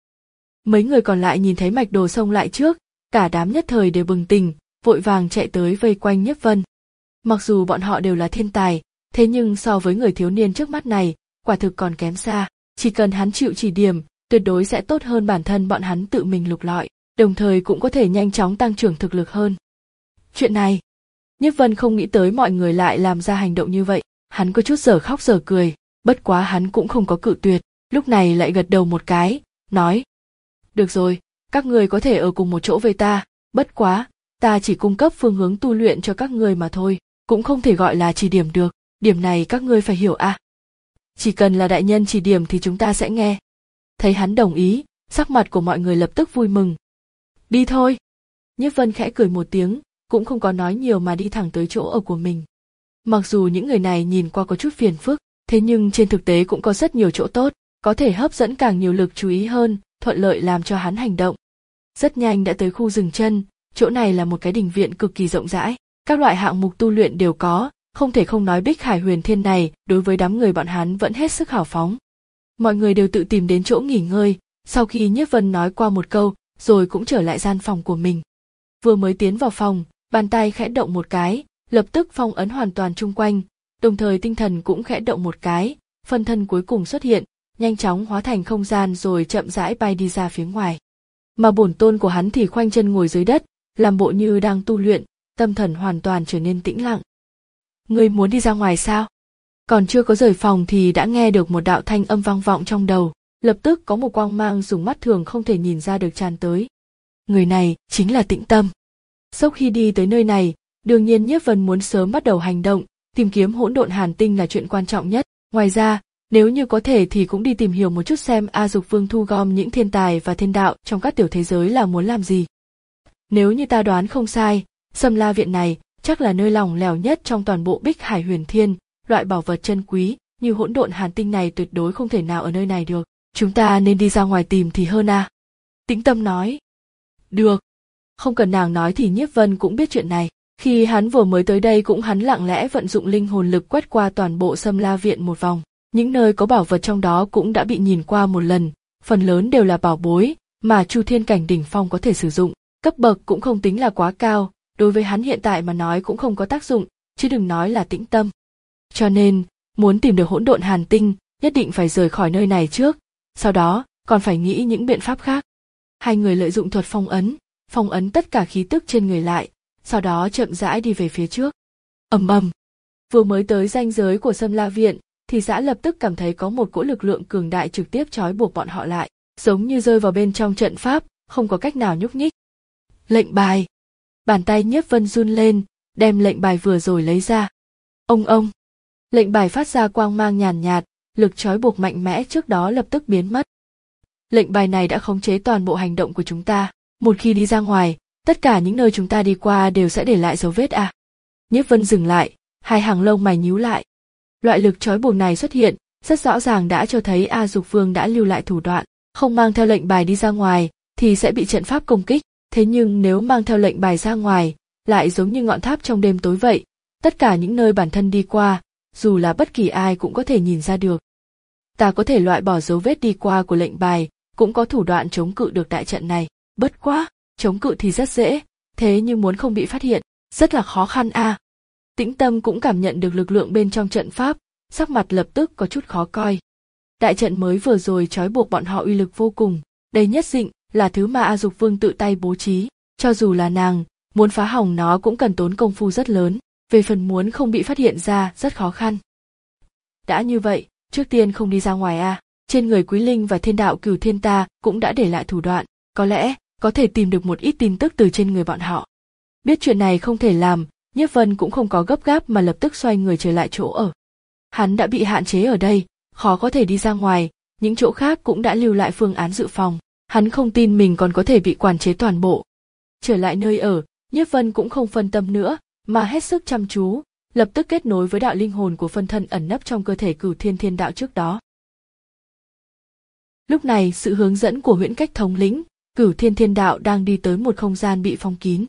Mấy người còn lại nhìn thấy Mạch Đồ xông lại trước, cả đám nhất thời đều bừng tỉnh, vội vàng chạy tới vây quanh Nhiếp Vân. Mặc dù bọn họ đều là thiên tài, thế nhưng so với người thiếu niên trước mắt này, quả thực còn kém xa. Chỉ cần hắn chịu chỉ điểm, tuyệt đối sẽ tốt hơn bản thân bọn hắn tự mình lục lọi, đồng thời cũng có thể nhanh chóng tăng trưởng thực lực hơn. Chuyện này, Nhiếp Vân không nghĩ tới mọi người lại làm ra hành động như vậy. Hắn có chút dở khóc dở cười, bất quá hắn cũng không có cự tuyệt, lúc này lại gật đầu một cái, nói. Được rồi, các người có thể ở cùng một chỗ với ta, bất quá, ta chỉ cung cấp phương hướng tu luyện cho các người mà thôi, cũng không thể gọi là chỉ điểm được, điểm này các ngươi phải hiểu à. Chỉ cần là đại nhân chỉ điểm thì chúng ta sẽ nghe. Thấy hắn đồng ý, sắc mặt của mọi người lập tức vui mừng. Đi thôi. Nhiếp Vân khẽ cười một tiếng, cũng không có nói nhiều mà đi thẳng tới chỗ ở của mình. Mặc dù những người này nhìn qua có chút phiền phức, thế nhưng trên thực tế cũng có rất nhiều chỗ tốt, có thể hấp dẫn càng nhiều lực chú ý hơn, thuận lợi làm cho hắn hành động. Rất nhanh đã tới khu dừng chân, chỗ này là một cái đình viện cực kỳ rộng rãi, các loại hạng mục tu luyện đều có, không thể không nói Bích Hải Huyền Thiên này đối với đám người bọn hắn vẫn hết sức hào phóng. Mọi người đều tự tìm đến chỗ nghỉ ngơi, sau khi Nhiếp Vân nói qua một câu, rồi cũng trở lại gian phòng của mình. Vừa mới tiến vào phòng, bàn tay khẽ động một cái, lập tức phong ấn hoàn toàn chung quanh, đồng thời tinh thần cũng khẽ động một cái, phân thân cuối cùng xuất hiện, nhanh chóng hóa thành không gian rồi chậm rãi bay đi ra phía ngoài. Mà bổn tôn của hắn thì khoanh chân ngồi dưới đất, làm bộ như đang tu luyện, tâm thần hoàn toàn trở nên tĩnh lặng. Ngươi muốn đi ra ngoài sao? Còn chưa có rời phòng thì đã nghe được một đạo thanh âm vang vọng trong đầu, lập tức có một quang mang dùng mắt thường không thể nhìn ra được tràn tới. Người này chính là Tĩnh Tâm. Sau khi đi tới nơi này, đương nhiên Nhiếp Vân muốn sớm bắt đầu hành động, tìm kiếm hỗn độn hàn tinh là chuyện quan trọng nhất. Ngoài ra, nếu như có thể thì cũng đi tìm hiểu một chút xem A Dục Vương thu gom những thiên tài và thiên đạo trong các tiểu thế giới là muốn làm gì. Nếu như ta đoán không sai, Sâm La viện này chắc là nơi lỏng lẻo nhất trong toàn bộ Bích Hải Huyền Thiên, loại bảo vật chân quý như hỗn độn hàn tinh này tuyệt đối không thể nào ở nơi này được. Chúng ta nên đi ra ngoài tìm thì hơn à? Tĩnh Tâm nói. Được. Không cần nàng nói thì Nhiếp Vân cũng biết chuyện này. Khi hắn vừa mới tới đây cũng hắn lặng lẽ vận dụng linh hồn lực quét qua toàn bộ Sâm La viện một vòng. Những nơi có bảo vật trong đó cũng đã bị nhìn qua một lần, phần lớn đều là bảo bối mà Chu Thiên cảnh đỉnh phong có thể sử dụng, cấp bậc cũng không tính là quá cao, đối với hắn hiện tại mà nói cũng không có tác dụng, chứ đừng nói là Tĩnh Tâm. Cho nên, muốn tìm được hỗn độn hàn tinh, nhất định phải rời khỏi nơi này trước, sau đó còn phải nghĩ những biện pháp khác. Hai người lợi dụng thuật phong ấn, phong ấn tất cả khí tức trên người lại, sau đó chậm rãi đi về phía trước. Ầm ầm. Vừa mới tới ranh giới của Sâm La viện, thì Dã lập tức cảm thấy có một cỗ lực lượng cường đại trực tiếp trói buộc bọn họ lại, giống như rơi vào bên trong trận pháp, không có cách nào nhúc nhích. Lệnh bài. Bàn tay Nhiếp Vân run lên, đem lệnh bài vừa rồi lấy ra. Ông ông, lệnh bài phát ra quang mang nhàn nhạt, lực trói buộc mạnh mẽ trước đó lập tức biến mất. Lệnh bài này đã khống chế toàn bộ hành động của chúng ta, một khi đi ra ngoài, tất cả những nơi chúng ta đi qua đều sẽ để lại dấu vết à. Nhiếp Vân dừng lại, hai hàng lông mày nhíu lại. Loại lực trói buộc này xuất hiện, rất rõ ràng đã cho thấy A Dục Vương đã lưu lại thủ đoạn, không mang theo lệnh bài đi ra ngoài thì sẽ bị trận pháp công kích, thế nhưng nếu mang theo lệnh bài ra ngoài, lại giống như ngọn tháp trong đêm tối vậy, tất cả những nơi bản thân đi qua, dù là bất kỳ ai cũng có thể nhìn ra được. Ta có thể loại bỏ dấu vết đi qua của lệnh bài, cũng có thủ đoạn chống cự được đại trận này, bất quá, chống cự thì rất dễ, thế nhưng muốn không bị phát hiện, rất là khó khăn a. À. Tĩnh Tâm cũng cảm nhận được lực lượng bên trong trận pháp, sắc mặt lập tức có chút khó coi. Đại trận mới vừa rồi trói buộc bọn họ uy lực vô cùng, đây nhất định là thứ mà A Dục Vương tự tay bố trí, cho dù là nàng, muốn phá hỏng nó cũng cần tốn công phu rất lớn, về phần muốn không bị phát hiện ra rất khó khăn. Đã như vậy, trước tiên không đi ra ngoài a, à. Trên người Quý Linh và Thiên Đạo Cửu Thiên ta cũng đã để lại thủ đoạn, có lẽ có thể tìm được một ít tin tức từ trên người bọn họ. Biết chuyện này không thể làm, Nhiếp Vân cũng không có gấp gáp mà lập tức xoay người trở lại chỗ ở. Hắn đã bị hạn chế ở đây, khó có thể đi ra ngoài, những chỗ khác cũng đã lưu lại phương án dự phòng, hắn không tin mình còn có thể bị quản chế toàn bộ. Trở lại nơi ở, Nhiếp Vân cũng không phân tâm nữa, mà hết sức chăm chú, lập tức kết nối với đạo linh hồn của phân thân ẩn nấp trong cơ thể Cửu Thiên Thiên Đạo trước đó. Lúc này sự hướng dẫn của Huyễn Cách thống lĩnh, Cửu Thiên Thiên Đạo đang đi tới một không gian bị phong kín.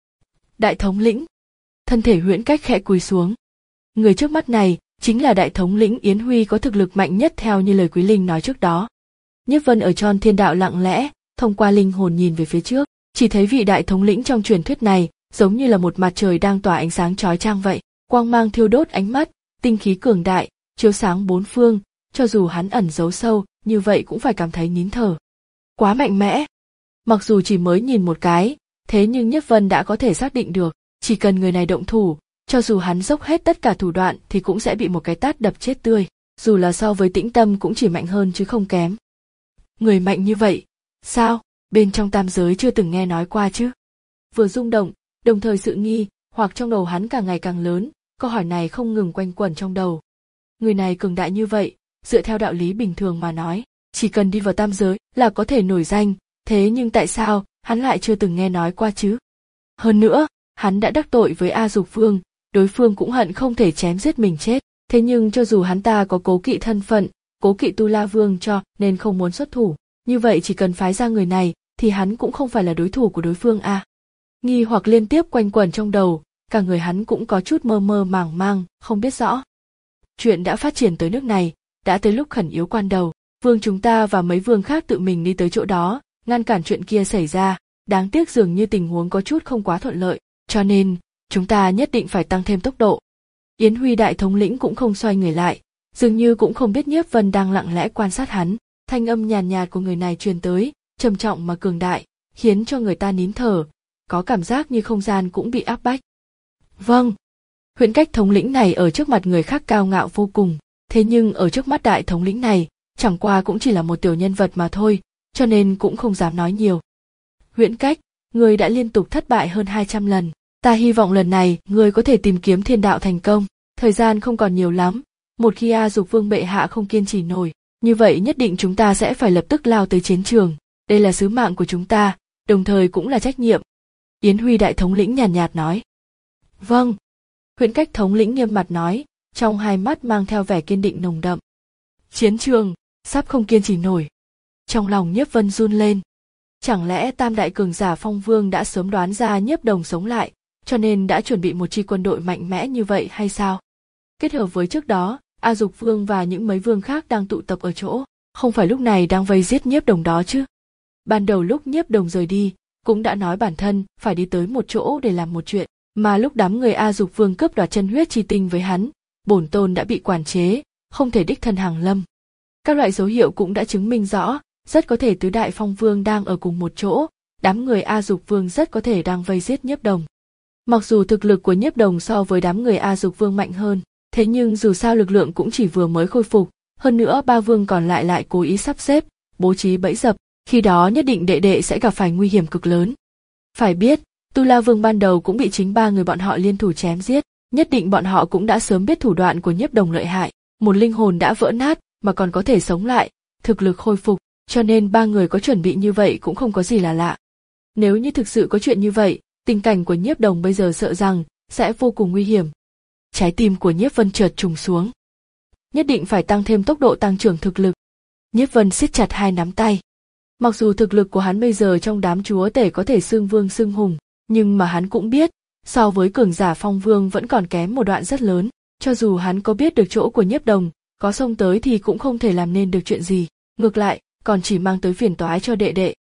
Đại thống lĩnh, thân thể Huyễn Cách khẽ cúi xuống. Người trước mắt này chính là đại thống lĩnh Yến Huy có thực lực mạnh nhất theo như lời Quý Linh nói trước đó. Nhiếp Vân ở Tròn Thiên Đạo lặng lẽ, thông qua linh hồn nhìn về phía trước, chỉ thấy vị đại thống lĩnh trong truyền thuyết này giống như là một mặt trời đang tỏa ánh sáng chói chang vậy, quang mang thiêu đốt ánh mắt, tinh khí cường đại, chiếu sáng bốn phương, cho dù hắn ẩn giấu sâu, như vậy cũng phải cảm thấy nín thở. Quá mạnh mẽ. Mặc dù chỉ mới nhìn một cái, thế nhưng Nhiếp Vân đã có thể xác định được, chỉ cần người này động thủ, cho dù hắn dốc hết tất cả thủ đoạn thì cũng sẽ bị một cái tát đập chết tươi, dù là so với Tĩnh Tâm cũng chỉ mạnh hơn chứ không kém. Người mạnh như vậy, sao, bên trong tam giới chưa từng nghe nói qua chứ? Vừa rung động, đồng thời sự nghi, hoặc trong đầu hắn càng ngày càng lớn, câu hỏi này không ngừng quanh quẩn trong đầu. Người này cường đại như vậy, dựa theo đạo lý bình thường mà nói, chỉ cần đi vào tam giới là có thể nổi danh, thế nhưng tại sao hắn lại chưa từng nghe nói qua chứ? Hơn nữa, hắn đã đắc tội với A Dục Vương, đối phương cũng hận không thể chém giết mình chết, thế nhưng cho dù hắn ta có cố kỵ thân phận, cố kỵ Tu La Vương cho nên không muốn xuất thủ, như vậy chỉ cần phái ra người này thì hắn cũng không phải là đối thủ của đối phương a. À. Nghi hoặc liên tiếp quanh quẩn trong đầu, cả người hắn cũng có chút mơ mơ màng mang, không biết rõ. Chuyện đã phát triển tới nước này, đã tới lúc khẩn yếu quan đầu, vương chúng ta và mấy vương khác tự mình đi tới chỗ đó, ngăn cản chuyện kia xảy ra, đáng tiếc dường như tình huống có chút không quá thuận lợi, cho nên, chúng ta nhất định phải tăng thêm tốc độ. Yến Huy đại thống lĩnh cũng không xoay người lại, dường như cũng không biết Nhiếp Vân đang lặng lẽ quan sát hắn, thanh âm nhàn nhạt của người này truyền tới, trầm trọng mà cường đại, khiến cho người ta nín thở, có cảm giác như không gian cũng bị áp bách. Vâng. Huyễn Cách thống lĩnh này ở trước mặt người khác cao ngạo vô cùng, thế nhưng ở trước mắt đại thống lĩnh này, chẳng qua cũng chỉ là một tiểu nhân vật mà thôi, cho nên cũng không dám nói nhiều. Huyễn Cách, người đã liên tục thất bại hơn hai trăm lần, ta hy vọng lần này người có thể tìm kiếm thiên đạo thành công, thời gian không còn nhiều lắm, một khi A Dục Vương bệ hạ không kiên trì nổi, như vậy nhất định chúng ta sẽ phải lập tức lao tới chiến trường, đây là sứ mạng của chúng ta, đồng thời cũng là trách nhiệm. Yến Huy đại thống lĩnh nhàn nhạt, nhạt nói. Vâng. Huyễn Cách thống lĩnh nghiêm mặt nói, trong hai mắt mang theo vẻ kiên định nồng đậm. Chiến trường, sắp không kiên trì nổi. Trong lòng Nhiếp Vân run lên. Chẳng lẽ tam đại cường giả Phong Vương đã sớm đoán ra Nhiếp Đồng sống lại, cho nên đã chuẩn bị một chi quân đội mạnh mẽ như vậy hay sao? Kết hợp với trước đó, A Dục Vương và những mấy vương khác đang tụ tập ở chỗ, không phải lúc này đang vây giết Nhiếp Đồng đó chứ? Ban đầu lúc Nhiếp Đồng rời đi, cũng đã nói bản thân phải đi tới một chỗ để làm một chuyện, mà lúc đám người A Dục Vương cướp đoạt chân huyết chi tinh với hắn, bổn tôn đã bị quản chế, không thể đích thân hàng lâm. Các loại dấu hiệu cũng đã chứng minh rõ, rất có thể tứ đại Phong Vương đang ở cùng một chỗ, đám người A Dục Vương rất có thể đang vây giết Nhiếp Đồng. Mặc dù thực lực của Nhiếp Đồng so với đám người A Dục Vương mạnh hơn, thế nhưng dù sao lực lượng cũng chỉ vừa mới khôi phục, hơn nữa ba vương còn lại lại cố ý sắp xếp, bố trí bẫy dập, khi đó nhất định đệ đệ sẽ gặp phải nguy hiểm cực lớn. Phải biết, Tu La Vương ban đầu cũng bị chính ba người bọn họ liên thủ chém giết, nhất định bọn họ cũng đã sớm biết thủ đoạn của Nhiếp Đồng lợi hại, một linh hồn đã vỡ nát mà còn có thể sống lại, thực lực khôi phục, cho nên ba người có chuẩn bị như vậy cũng không có gì là lạ. Nếu như thực sự có chuyện như vậy, tình cảnh của Nhiếp Đồng bây giờ sợ rằng sẽ vô cùng nguy hiểm. Trái tim của Nhiếp Vân chợt trùng xuống. Nhất định phải tăng thêm tốc độ tăng trưởng thực lực. Nhiếp Vân siết chặt hai nắm tay. Mặc dù thực lực của hắn bây giờ trong đám chúa tể có thể xưng vương xưng hùng, nhưng mà hắn cũng biết, so với cường giả phong vương vẫn còn kém một đoạn rất lớn, cho dù hắn có biết được chỗ của Nhiếp Đồng, có xông tới thì cũng không thể làm nên được chuyện gì, ngược lại, còn chỉ mang tới phiền toái cho đệ đệ.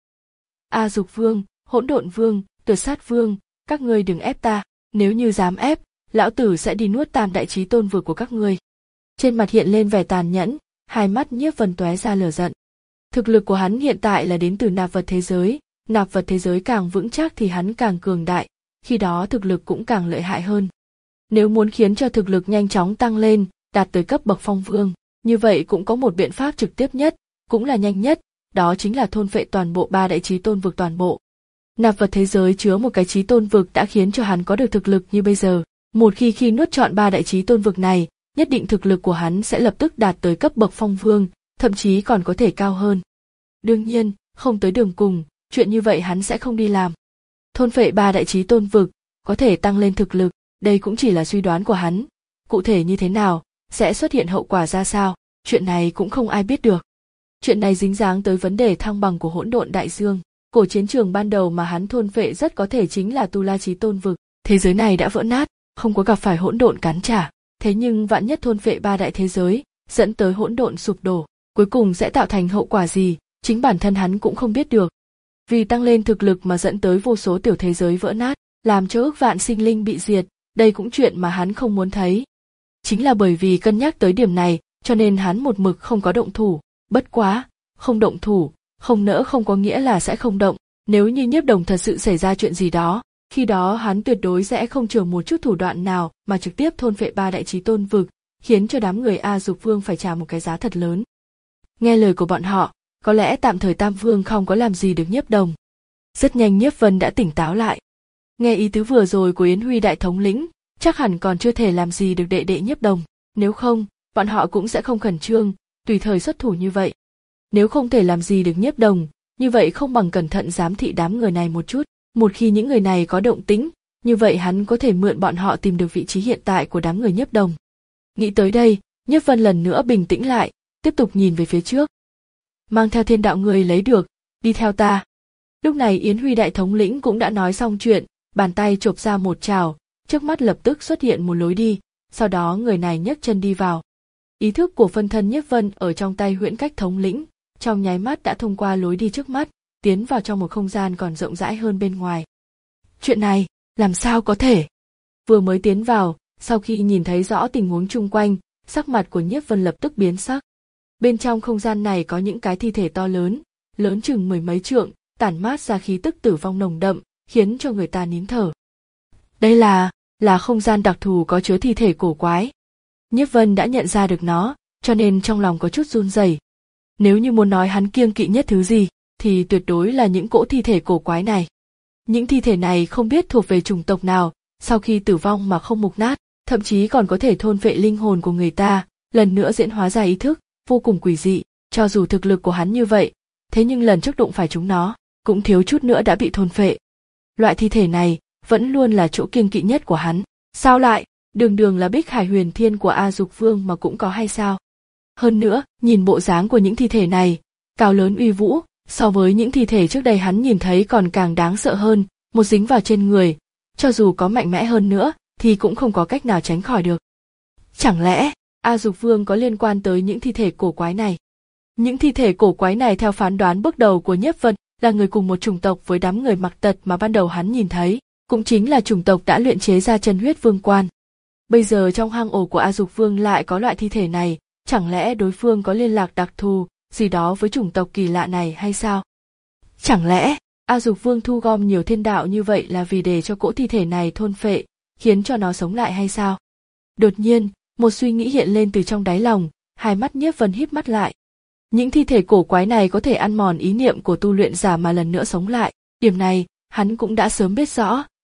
A Dục Vương, Hỗn Độn Vương, Tuyệt Sát Vương, các ngươi đừng ép ta, nếu như dám ép, lão tử sẽ đi nuốt tam đại chí tôn vực của các ngươi. Trên mặt hiện lên vẻ tàn nhẫn, hai mắt Nhiếp Vân tóe ra lửa giận. Thực lực của hắn hiện tại là đến từ nạp vật thế giới, nạp vật thế giới càng vững chắc thì hắn càng cường đại, khi đó thực lực cũng càng lợi hại hơn. Nếu muốn khiến cho thực lực nhanh chóng tăng lên, đạt tới cấp bậc phong vương, như vậy cũng có một biện pháp trực tiếp nhất, cũng là nhanh nhất, đó chính là thôn phệ toàn bộ ba đại chí tôn vực toàn bộ. Nạp vật thế giới chứa một cái chí tôn vực đã khiến cho hắn có được thực lực như bây giờ, một khi khi nuốt trọn ba đại chí tôn vực này, nhất định thực lực của hắn sẽ lập tức đạt tới cấp bậc phong vương, thậm chí còn có thể cao hơn. Đương nhiên, không tới đường cùng, chuyện như vậy hắn sẽ không đi làm. Thôn phệ ba đại chí tôn vực, có thể tăng lên thực lực, đây cũng chỉ là suy đoán của hắn. Cụ thể như thế nào, sẽ xuất hiện hậu quả ra sao, chuyện này cũng không ai biết được. Chuyện này dính dáng tới vấn đề thăng bằng của hỗn độn đại dương. Cổ chiến trường ban đầu mà hắn thôn phệ rất có thể chính là Tu La chí tôn vực. Thế giới này đã vỡ nát, không có gặp phải hỗn độn cắn trả. Thế nhưng vạn nhất thôn phệ ba đại thế giới, dẫn tới hỗn độn sụp đổ, cuối cùng sẽ tạo thành hậu quả gì, chính bản thân hắn cũng không biết được. Vì tăng lên thực lực mà dẫn tới vô số tiểu thế giới vỡ nát, làm cho ước vạn sinh linh bị diệt, đây cũng chuyện mà hắn không muốn thấy. Chính là bởi vì cân nhắc tới điểm này, cho nên hắn một mực không có động thủ, bất quá, không động thủ, không nỡ không có nghĩa là sẽ không động, nếu như Nhiếp Đồng thật sự xảy ra chuyện gì đó, khi đó hắn tuyệt đối sẽ không chừa một chút thủ đoạn nào mà trực tiếp thôn phệ ba đại chí tôn vực, khiến cho đám người A Dục Vương phải trả một cái giá thật lớn. Nghe lời của bọn họ, có lẽ tạm thời Tam Vương không có làm gì được Nhiếp Đồng. Rất nhanh Nhiếp Vân đã tỉnh táo lại. Nghe ý tứ vừa rồi của Yến Huy đại thống lĩnh, chắc hẳn còn chưa thể làm gì được đệ đệ Nhiếp Đồng, nếu không, bọn họ cũng sẽ không khẩn trương, tùy thời xuất thủ như vậy. Nếu không thể làm gì được Nhiếp Đồng, như vậy không bằng cẩn thận giám thị đám người này một chút, một khi những người này có động tĩnh, như vậy hắn có thể mượn bọn họ tìm được vị trí hiện tại của đám người Nhiếp Đồng. Nghĩ tới đây, Nhiếp Vân lần nữa bình tĩnh lại, tiếp tục nhìn về phía trước. Mang theo thiên đạo người lấy được, đi theo ta. Lúc này Yến Huy đại thống lĩnh cũng đã nói xong chuyện, bàn tay chộp ra một trào, trước mắt lập tức xuất hiện một lối đi, sau đó người này nhấc chân đi vào. Ý thức của phân thân Nhiếp Vân ở trong tay Huyễn Cách thống lĩnh, trong nháy mắt đã thông qua lối đi trước mắt, tiến vào trong một không gian còn rộng rãi hơn bên ngoài. Chuyện này, làm sao có thể? Vừa mới tiến vào, sau khi nhìn thấy rõ tình huống chung quanh, sắc mặt của Nhiếp Vân lập tức biến sắc. Bên trong không gian này có những cái thi thể to lớn, lớn chừng mười mấy trượng, tản mát ra khí tức tử vong nồng đậm, khiến cho người ta nín thở. Đây là, là không gian đặc thù có chứa thi thể cổ quái. Nhiếp Vân đã nhận ra được nó, cho nên trong lòng có chút run rẩy. Nếu như muốn nói hắn kiêng kỵ nhất thứ gì, thì tuyệt đối là những cỗ thi thể cổ quái này. Những thi thể này không biết thuộc về chủng tộc nào, sau khi tử vong mà không mục nát, thậm chí còn có thể thôn phệ linh hồn của người ta, lần nữa diễn hóa ra ý thức, vô cùng quỷ dị. Cho dù thực lực của hắn như vậy, thế nhưng lần trước đụng phải chúng nó, cũng thiếu chút nữa đã bị thôn phệ. Loại thi thể này vẫn luôn là chỗ kiêng kỵ nhất của hắn. Sao lại, đường đường là Bích Hải Huyền Thiên của A Dục Vương mà cũng có hay sao? Hơn nữa, nhìn bộ dáng của những thi thể này, cao lớn uy vũ, so với những thi thể trước đây hắn nhìn thấy còn càng đáng sợ hơn, một dính vào trên người, cho dù có mạnh mẽ hơn nữa, thì cũng không có cách nào tránh khỏi được. Chẳng lẽ, A Dục Vương có liên quan tới những thi thể cổ quái này? Những thi thể cổ quái này theo phán đoán bước đầu của Nhiếp Vân là người cùng một chủng tộc với đám người mặc tật mà ban đầu hắn nhìn thấy, cũng chính là chủng tộc đã luyện chế ra chân huyết vương quan. Bây giờ trong hang ổ của A Dục Vương lại có loại thi thể này, chẳng lẽ đối phương có liên lạc đặc thù gì đó với chủng tộc kỳ lạ này hay sao? Chẳng lẽ A Dục Vương thu gom nhiều thiên đạo như vậy là vì để cho cỗ thi thể này thôn phệ, khiến cho nó sống lại hay sao? Đột nhiên, một suy nghĩ hiện lên từ trong đáy lòng, hai mắt Nhiếp Vân híp mắt lại. Những thi thể cổ quái này có thể ăn mòn ý niệm của tu luyện giả mà lần nữa sống lại, điểm này hắn cũng đã sớm biết rõ,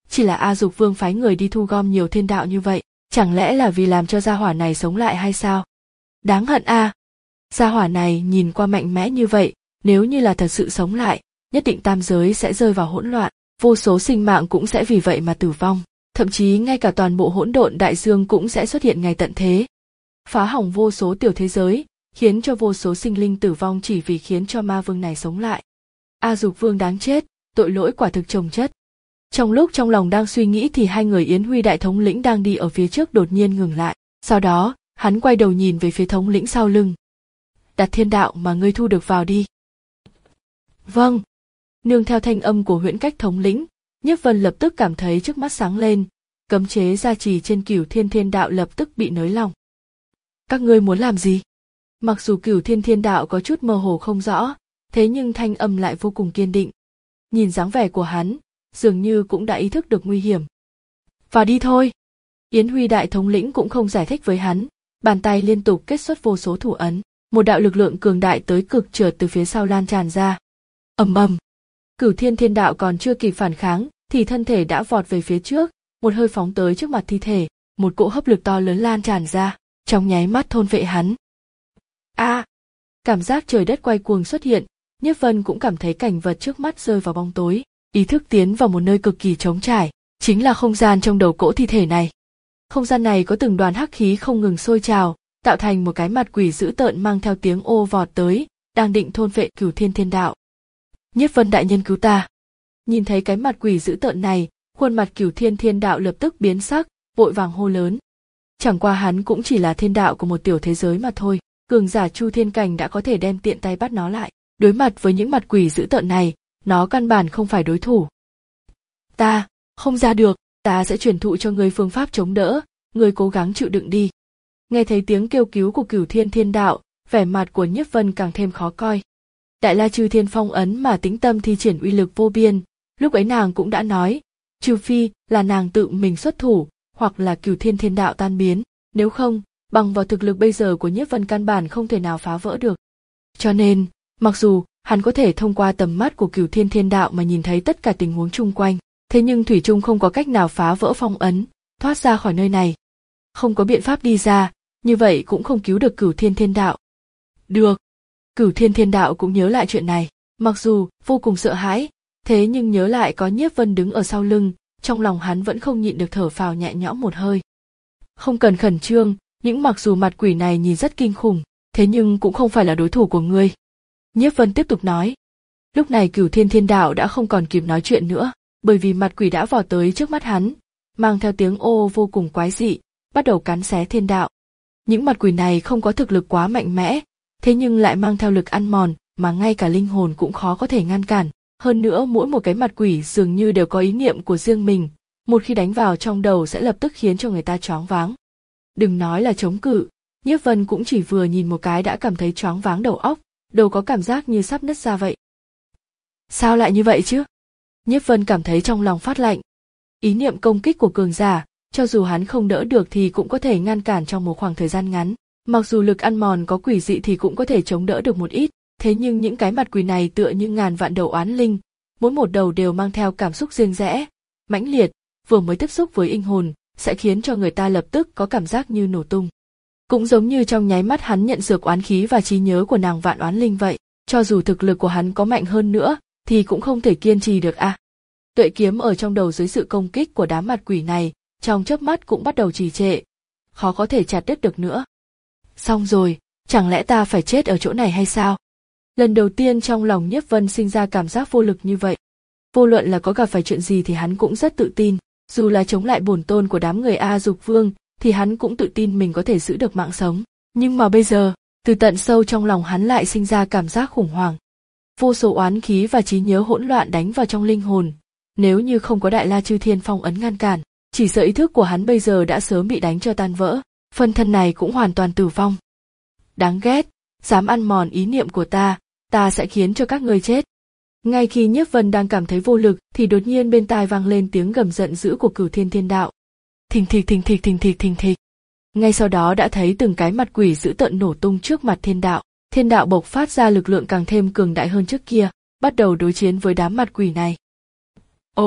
chỉ là A Dục Vương phái người đi thu gom nhiều thiên đạo như vậy, chẳng lẽ là vì làm cho gia hỏa này sống lại hay sao? Đáng hận a! Gia hỏa này nhìn qua mạnh mẽ như vậy, nếu như là thật sự sống lại, nhất định tam giới sẽ rơi vào hỗn loạn, vô số sinh mạng cũng sẽ vì vậy mà tử vong, thậm chí ngay cả toàn bộ hỗn độn đại dương cũng sẽ xuất hiện ngày tận thế. Phá hỏng vô số tiểu thế giới, khiến cho vô số sinh linh tử vong chỉ vì khiến cho ma vương này sống lại. A Dục Vương đáng chết, tội lỗi quả thực chồng chất. Trong lúc trong lòng đang suy nghĩ thì hai người Yến Huy đại thống lĩnh đang đi ở phía trước đột nhiên ngừng lại, sau đó, hắn quay đầu nhìn về phía thống lĩnh sau lưng. Đặt thiên đạo mà ngươi thu được vào đi. Vâng. Nương theo thanh âm của Huyễn Cách thống lĩnh, Nhiếp Vân lập tức cảm thấy trước mắt sáng lên, cấm chế gia trì trên Cửu Thiên Thiên Đạo lập tức bị nới lỏng. Các ngươi muốn làm gì? Mặc dù Cửu Thiên Thiên Đạo có chút mơ hồ không rõ, thế nhưng thanh âm lại vô cùng kiên định. Nhìn dáng vẻ của hắn, dường như cũng đã ý thức được nguy hiểm. Vào đi thôi. Yến Huy đại thống lĩnh cũng không giải thích với hắn, bàn tay liên tục kết xuất vô số thủ ấn, một đạo lực lượng cường đại tới cực chợt từ phía sau lan tràn ra. Ầm ầm. Cửu Thiên Thiên Đạo còn chưa kịp phản kháng, thì thân thể đã vọt về phía trước, một hơi phóng tới trước mặt thi thể, một cỗ hấp lực to lớn lan tràn ra, trong nháy mắt thôn vệ hắn. A! À, cảm giác trời đất quay cuồng xuất hiện, Nhiếp Vân cũng cảm thấy cảnh vật trước mắt rơi vào bóng tối, ý thức tiến vào một nơi cực kỳ trống trải, chính là không gian trong đầu cỗ thi thể này. Không gian này có từng đoàn hắc khí không ngừng sôi trào, tạo thành một cái mặt quỷ dữ tợn mang theo tiếng ô vọt tới, đang định thôn vệ Cửu Thiên Thiên Đạo. Nhiếp Vân đại nhân cứu ta! Nhìn thấy cái mặt quỷ dữ tợn này, khuôn mặt Cửu Thiên Thiên Đạo lập tức biến sắc, vội vàng hô lớn. Chẳng qua hắn cũng chỉ là thiên đạo của một tiểu thế giới mà thôi, cường giả Chu Thiên Cảnh đã có thể đem tiện tay bắt nó lại. Đối mặt với những mặt quỷ dữ tợn này, nó căn bản không phải đối thủ. Ta, không ra được, ta sẽ truyền thụ cho ngươi phương pháp chống đỡ, ngươi cố gắng chịu đựng đi. Nghe thấy tiếng kêu cứu của Cửu Thiên Thiên Đạo, vẻ mặt của Nhiếp Vân càng thêm khó coi. Đại La Chư Thiên Phong ấn mà tĩnh tâm thi triển uy lực vô biên, lúc ấy nàng cũng đã nói, trừ phi là nàng tự mình xuất thủ, hoặc là Cửu Thiên Thiên Đạo tan biến, nếu không, bằng vào thực lực bây giờ của Nhiếp Vân căn bản không thể nào phá vỡ được. Cho nên, mặc dù hắn có thể thông qua tầm mắt của Cửu Thiên Thiên Đạo mà nhìn thấy tất cả tình huống chung quanh, thế nhưng thủy chung không có cách nào phá vỡ phong ấn, thoát ra khỏi nơi này. Không có biện pháp đi ra, như vậy cũng không cứu được Cửu Thiên Thiên Đạo. Được. Cửu Thiên Thiên Đạo cũng nhớ lại chuyện này, mặc dù vô cùng sợ hãi, thế nhưng nhớ lại có Nhiếp Vân đứng ở sau lưng, trong lòng hắn vẫn không nhịn được thở phào nhẹ nhõm một hơi. Không cần khẩn trương, những mặc dù mặt quỷ này nhìn rất kinh khủng, thế nhưng cũng không phải là đối thủ của ngươi. Nhiếp Vân tiếp tục nói. Lúc này Cửu Thiên Thiên Đạo đã không còn kịp nói chuyện nữa, bởi vì mặt quỷ đã vọt tới trước mắt hắn, mang theo tiếng ô vô cùng quái dị, bắt đầu cắn xé thiên đạo. Những mặt quỷ này không có thực lực quá mạnh mẽ, thế nhưng lại mang theo lực ăn mòn mà ngay cả linh hồn cũng khó có thể ngăn cản. Hơn nữa mỗi một cái mặt quỷ dường như đều có ý niệm của riêng mình, một khi đánh vào trong đầu sẽ lập tức khiến cho người ta choáng váng. Đừng nói là chống cự, Nhiếp Vân cũng chỉ vừa nhìn một cái đã cảm thấy choáng váng đầu óc, đầu có cảm giác như sắp nứt ra vậy. Sao lại như vậy chứ? Nhiếp Vân cảm thấy trong lòng phát lạnh. Ý niệm công kích của cường giả, cho dù hắn không đỡ được thì cũng có thể ngăn cản trong một khoảng thời gian ngắn. Mặc dù lực ăn mòn có quỷ dị thì cũng có thể chống đỡ được một ít, thế nhưng những cái mặt quỷ này tựa như ngàn vạn đầu oán linh, mỗi một đầu đều mang theo cảm xúc riêng rẽ, mãnh liệt, vừa mới tiếp xúc với linh hồn, sẽ khiến cho người ta lập tức có cảm giác như nổ tung. Cũng giống như trong nháy mắt hắn nhận dược oán khí và trí nhớ của nàng vạn oán linh vậy, cho dù thực lực của hắn có mạnh hơn nữa, thì cũng không thể kiên trì được a. À. Tuệ kiếm ở trong đầu dưới sự công kích của đám mặt quỷ này, trong chớp mắt cũng bắt đầu trì trệ, khó có thể chặt đứt được nữa. Xong rồi, chẳng lẽ ta phải chết ở chỗ này hay sao? Lần đầu tiên trong lòng Nhiếp Vân sinh ra cảm giác vô lực như vậy. Vô luận là có gặp phải chuyện gì thì hắn cũng rất tự tin, dù là chống lại bổn tôn của đám người A Dục Vương, thì hắn cũng tự tin mình có thể giữ được mạng sống. Nhưng mà bây giờ, từ tận sâu trong lòng hắn lại sinh ra cảm giác khủng hoảng. Vô số oán khí và trí nhớ hỗn loạn đánh vào trong linh hồn. Nếu như không có Đại La Chư Thiên Phong ấn ngăn cản, chỉ sợ ý thức của hắn bây giờ đã sớm bị đánh cho tan vỡ, phân thân này cũng hoàn toàn tử vong. Đáng ghét, dám ăn mòn ý niệm của ta, ta sẽ khiến cho các ngươi chết. Ngay khi Nhiếp Vân đang cảm thấy vô lực thì đột nhiên bên tai vang lên tiếng gầm giận dữ của Cửu Thiên Thiên Đạo. Thình thịch thình thịch thình thịch thình thịch. Ngay sau đó đã thấy từng cái mặt quỷ dữ tợn nổ tung trước mặt thiên đạo. Thiên đạo bộc phát ra lực lượng càng thêm cường đại hơn trước kia, bắt đầu đối chiến với đám mặt quỷ này. Ồ,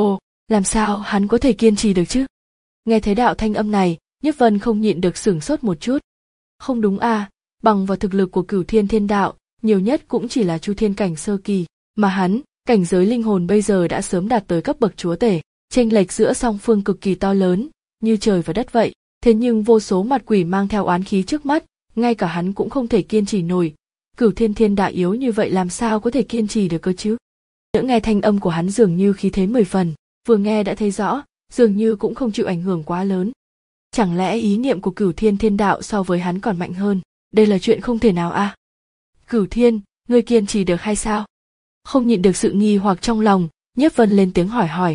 Làm sao hắn có thể kiên trì được chứ? Nghe thấy đạo thanh âm này, Nhiếp Vân không nhịn được sửng sốt một chút. Không đúng à, bằng vào thực lực của Cửu Thiên Thiên Đạo, nhiều nhất cũng chỉ là Chu Thiên cảnh sơ kỳ, mà hắn, cảnh giới linh hồn bây giờ đã sớm đạt tới cấp bậc chúa tể, chênh lệch giữa song phương cực kỳ to lớn, như trời và đất vậy. Thế nhưng vô số mặt quỷ mang theo oán khí trước mắt, ngay cả hắn cũng không thể kiên trì nổi. Cửu Thiên Thiên Đạo yếu như vậy làm sao có thể kiên trì được cơ chứ? Nữa nghe thanh âm của hắn dường như khí thế mười phần, vừa nghe đã thấy rõ, dường như cũng không chịu ảnh hưởng quá lớn. Chẳng lẽ ý niệm của Cửu Thiên Thiên Đạo so với hắn còn mạnh hơn? Đây là chuyện không thể nào à? Cửu Thiên, ngươi kiên trì được hay sao? Không nhịn được sự nghi hoặc trong lòng, Nhiếp Vân lên tiếng hỏi hỏi.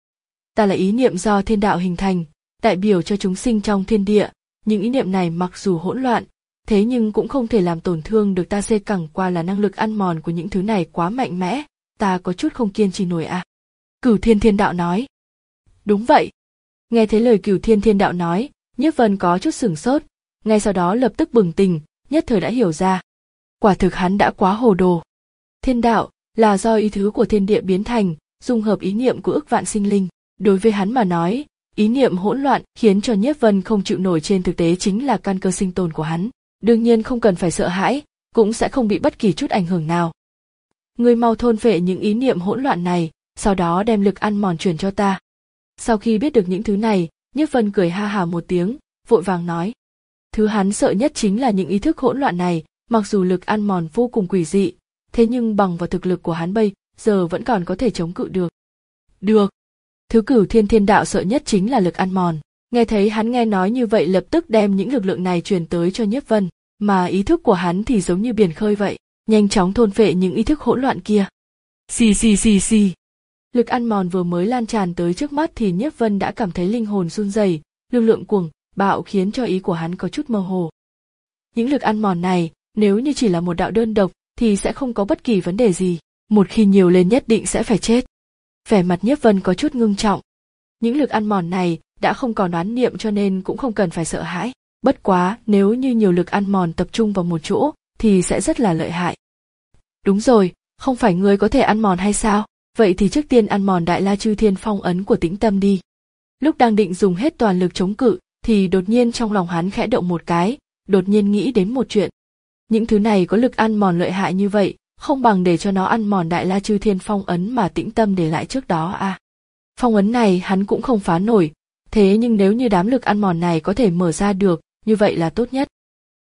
Ta là ý niệm do thiên đạo hình thành, đại biểu cho chúng sinh trong thiên địa, những ý niệm này mặc dù hỗn loạn, thế nhưng cũng không thể làm tổn thương được ta, xê cẳng qua là năng lực ăn mòn của những thứ này quá mạnh mẽ, ta có chút không kiên trì nổi à. Cửu Thiên Thiên Đạo nói. Đúng vậy. Nghe thấy lời Cửu Thiên Thiên Đạo nói, Nhiếp Vân có chút sửng sốt, ngay sau đó lập tức bừng tỉnh, nhất thời đã hiểu ra. Quả thực hắn đã quá hồ đồ. Thiên đạo là do ý thứ của thiên địa biến thành, dung hợp ý niệm của ức vạn sinh linh. Đối với hắn mà nói, ý niệm hỗn loạn khiến cho Nhiếp Vân không chịu nổi, trên thực tế chính là căn cơ sinh tồn của hắn. Đương nhiên không cần phải sợ hãi, cũng sẽ không bị bất kỳ chút ảnh hưởng nào. Ngươi mau thôn phệ những ý niệm hỗn loạn này, sau đó đem lực ăn mòn truyền cho ta. Sau khi biết được những thứ này, Nhiếp Vân cười ha hả một tiếng, vội vàng nói. Thứ hắn sợ nhất chính là những ý thức hỗn loạn này, mặc dù lực ăn mòn vô cùng quỷ dị, thế nhưng bằng vào thực lực của hắn bây giờ vẫn còn có thể chống cự được. Được. Thứ Cửu Thiên Thiên Đạo sợ nhất chính là lực ăn mòn. Nghe thấy hắn nghe nói như vậy lập tức đem những lực lượng này truyền tới cho Nhiếp Vân, mà ý thức của hắn thì giống như biển khơi vậy, nhanh chóng thôn phệ những ý thức hỗn loạn kia. Xì xì xì xì. Lực ăn mòn vừa mới lan tràn tới trước mắt thì Nhiếp Vân đã cảm thấy linh hồn run rẩy, lực lượng cuồng bạo khiến cho ý của hắn có chút mơ hồ. Những lực ăn mòn này, nếu như chỉ là một đạo đơn độc thì sẽ không có bất kỳ vấn đề gì, một khi nhiều lên nhất định sẽ phải chết. Vẻ mặt Nhiếp Vân có chút ngưng trọng. Những lực ăn mòn này đã không còn oán niệm cho nên cũng không cần phải sợ hãi. Bất quá, nếu như nhiều lực ăn mòn tập trung vào một chỗ thì sẽ rất là lợi hại. Đúng rồi, không phải ngươi có thể ăn mòn hay sao? Vậy thì trước tiên ăn mòn Đại La Chư Thiên Phong ấn của Tĩnh Tâm đi. Lúc đang định dùng hết toàn lực chống cự thì đột nhiên trong lòng hắn khẽ động một cái, đột nhiên nghĩ đến một chuyện. Những thứ này có lực ăn mòn lợi hại như vậy, không bằng để cho nó ăn mòn Đại La Chư Thiên Phong ấn mà Tĩnh Tâm để lại trước đó à. Phong ấn này hắn cũng không phá nổi, thế nhưng nếu như đám lực ăn mòn này có thể mở ra được, như vậy là tốt nhất.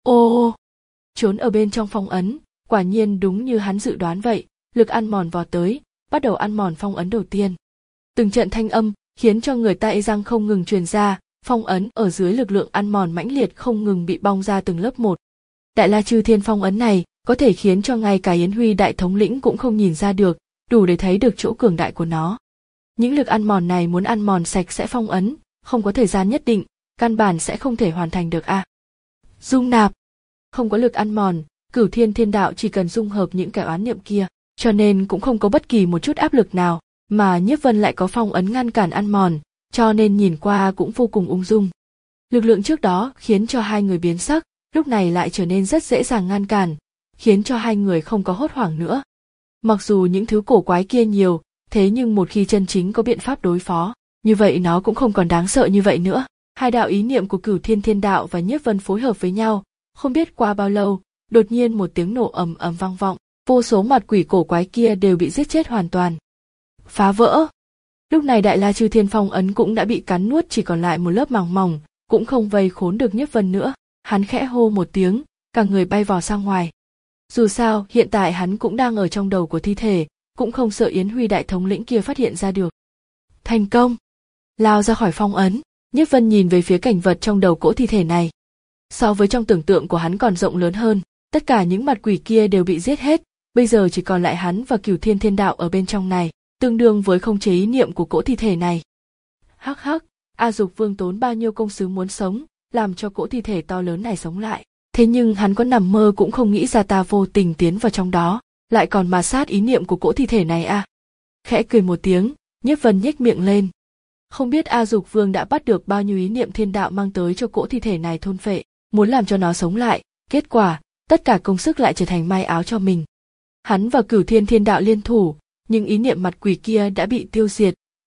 Ô, trốn ở bên trong phong ấn, quả nhiên đúng như hắn dự đoán vậy, lực ăn mòn vọt tới, bắt đầu ăn mòn phong ấn đầu tiên. Từng trận thanh âm khiến cho người ta e răng không ngừng truyền ra, phong ấn ở dưới lực lượng ăn mòn mãnh liệt không ngừng bị bong ra từng lớp một. Đại La Chư Thiên Phong ấn này có thể khiến cho ngay cả Yến Huy đại thống lĩnh cũng không nhìn ra được, đủ để thấy được chỗ cường đại của nó. Những lực ăn mòn này muốn ăn mòn sạch sẽ phong ấn, không có thời gian nhất định, căn bản sẽ không thể hoàn thành được a. À. Dung nạp, không có lực ăn mòn, Cửu Thiên Thiên Đạo chỉ cần dung hợp những cái oán niệm kia, cho nên cũng không có bất kỳ một chút áp lực nào, mà Nhiếp Vân lại có phong ấn ngăn cản ăn mòn, cho nên nhìn qua cũng vô cùng ung dung. Lực lượng trước đó khiến cho hai người biến sắc, lúc này lại trở nên rất dễ dàng ngăn cản, khiến cho hai người không có hốt hoảng nữa. Mặc dù những thứ cổ quái kia nhiều, thế nhưng một khi chân chính có biện pháp đối phó, như vậy nó cũng không còn đáng sợ như vậy nữa. Hai đạo ý niệm của Cửu Thiên Thiên Đạo và Nhiếp Vân phối hợp với nhau, không biết qua bao lâu, đột nhiên một tiếng nổ ầm ầm vang vọng, vô số mặt quỷ cổ quái kia đều bị giết chết hoàn toàn. Phá vỡ. Lúc này Đại La Chư Thiên Phong ấn cũng đã bị cắn nuốt, chỉ còn lại một lớp màng mỏng, cũng không vây khốn được Nhiếp Vân nữa. Hắn khẽ hô một tiếng, cả người bay vọt ra ngoài. Dù sao, hiện tại hắn cũng đang ở trong đầu của thi thể, cũng không sợ Yến Huy đại thống lĩnh kia phát hiện ra được. Thành công! Lao ra khỏi phong ấn, Nhiếp Vân nhìn về phía cảnh vật trong đầu cỗ thi thể này. So với trong tưởng tượng của hắn còn rộng lớn hơn, tất cả những mặt quỷ kia đều bị giết hết, bây giờ chỉ còn lại hắn và Cửu Thiên Thiên Đạo ở bên trong này, tương đương với không chế ý niệm của cỗ thi thể này. Hắc hắc, A Dục Vương tốn bao nhiêu công sức muốn sống, làm cho cỗ thi thể to lớn này sống lại. Thế nhưng hắn có nằm mơ cũng không nghĩ ra ta vô tình tiến vào trong đó, lại còn mà sát ý niệm của cỗ thi thể này à. Khẽ cười một tiếng, Nhiếp Vân nhếch miệng lên. Không biết A Dục Vương đã bắt được bao nhiêu ý niệm thiên đạo mang tới cho cỗ thi thể này thôn phệ, muốn làm cho nó sống lại, kết quả, tất cả công sức lại trở thành may áo cho mình. Hắn và Cửu Thiên Thiên Đạo liên thủ, nhưng ý niệm mặt quỷ kia đã bị tiêu diệt.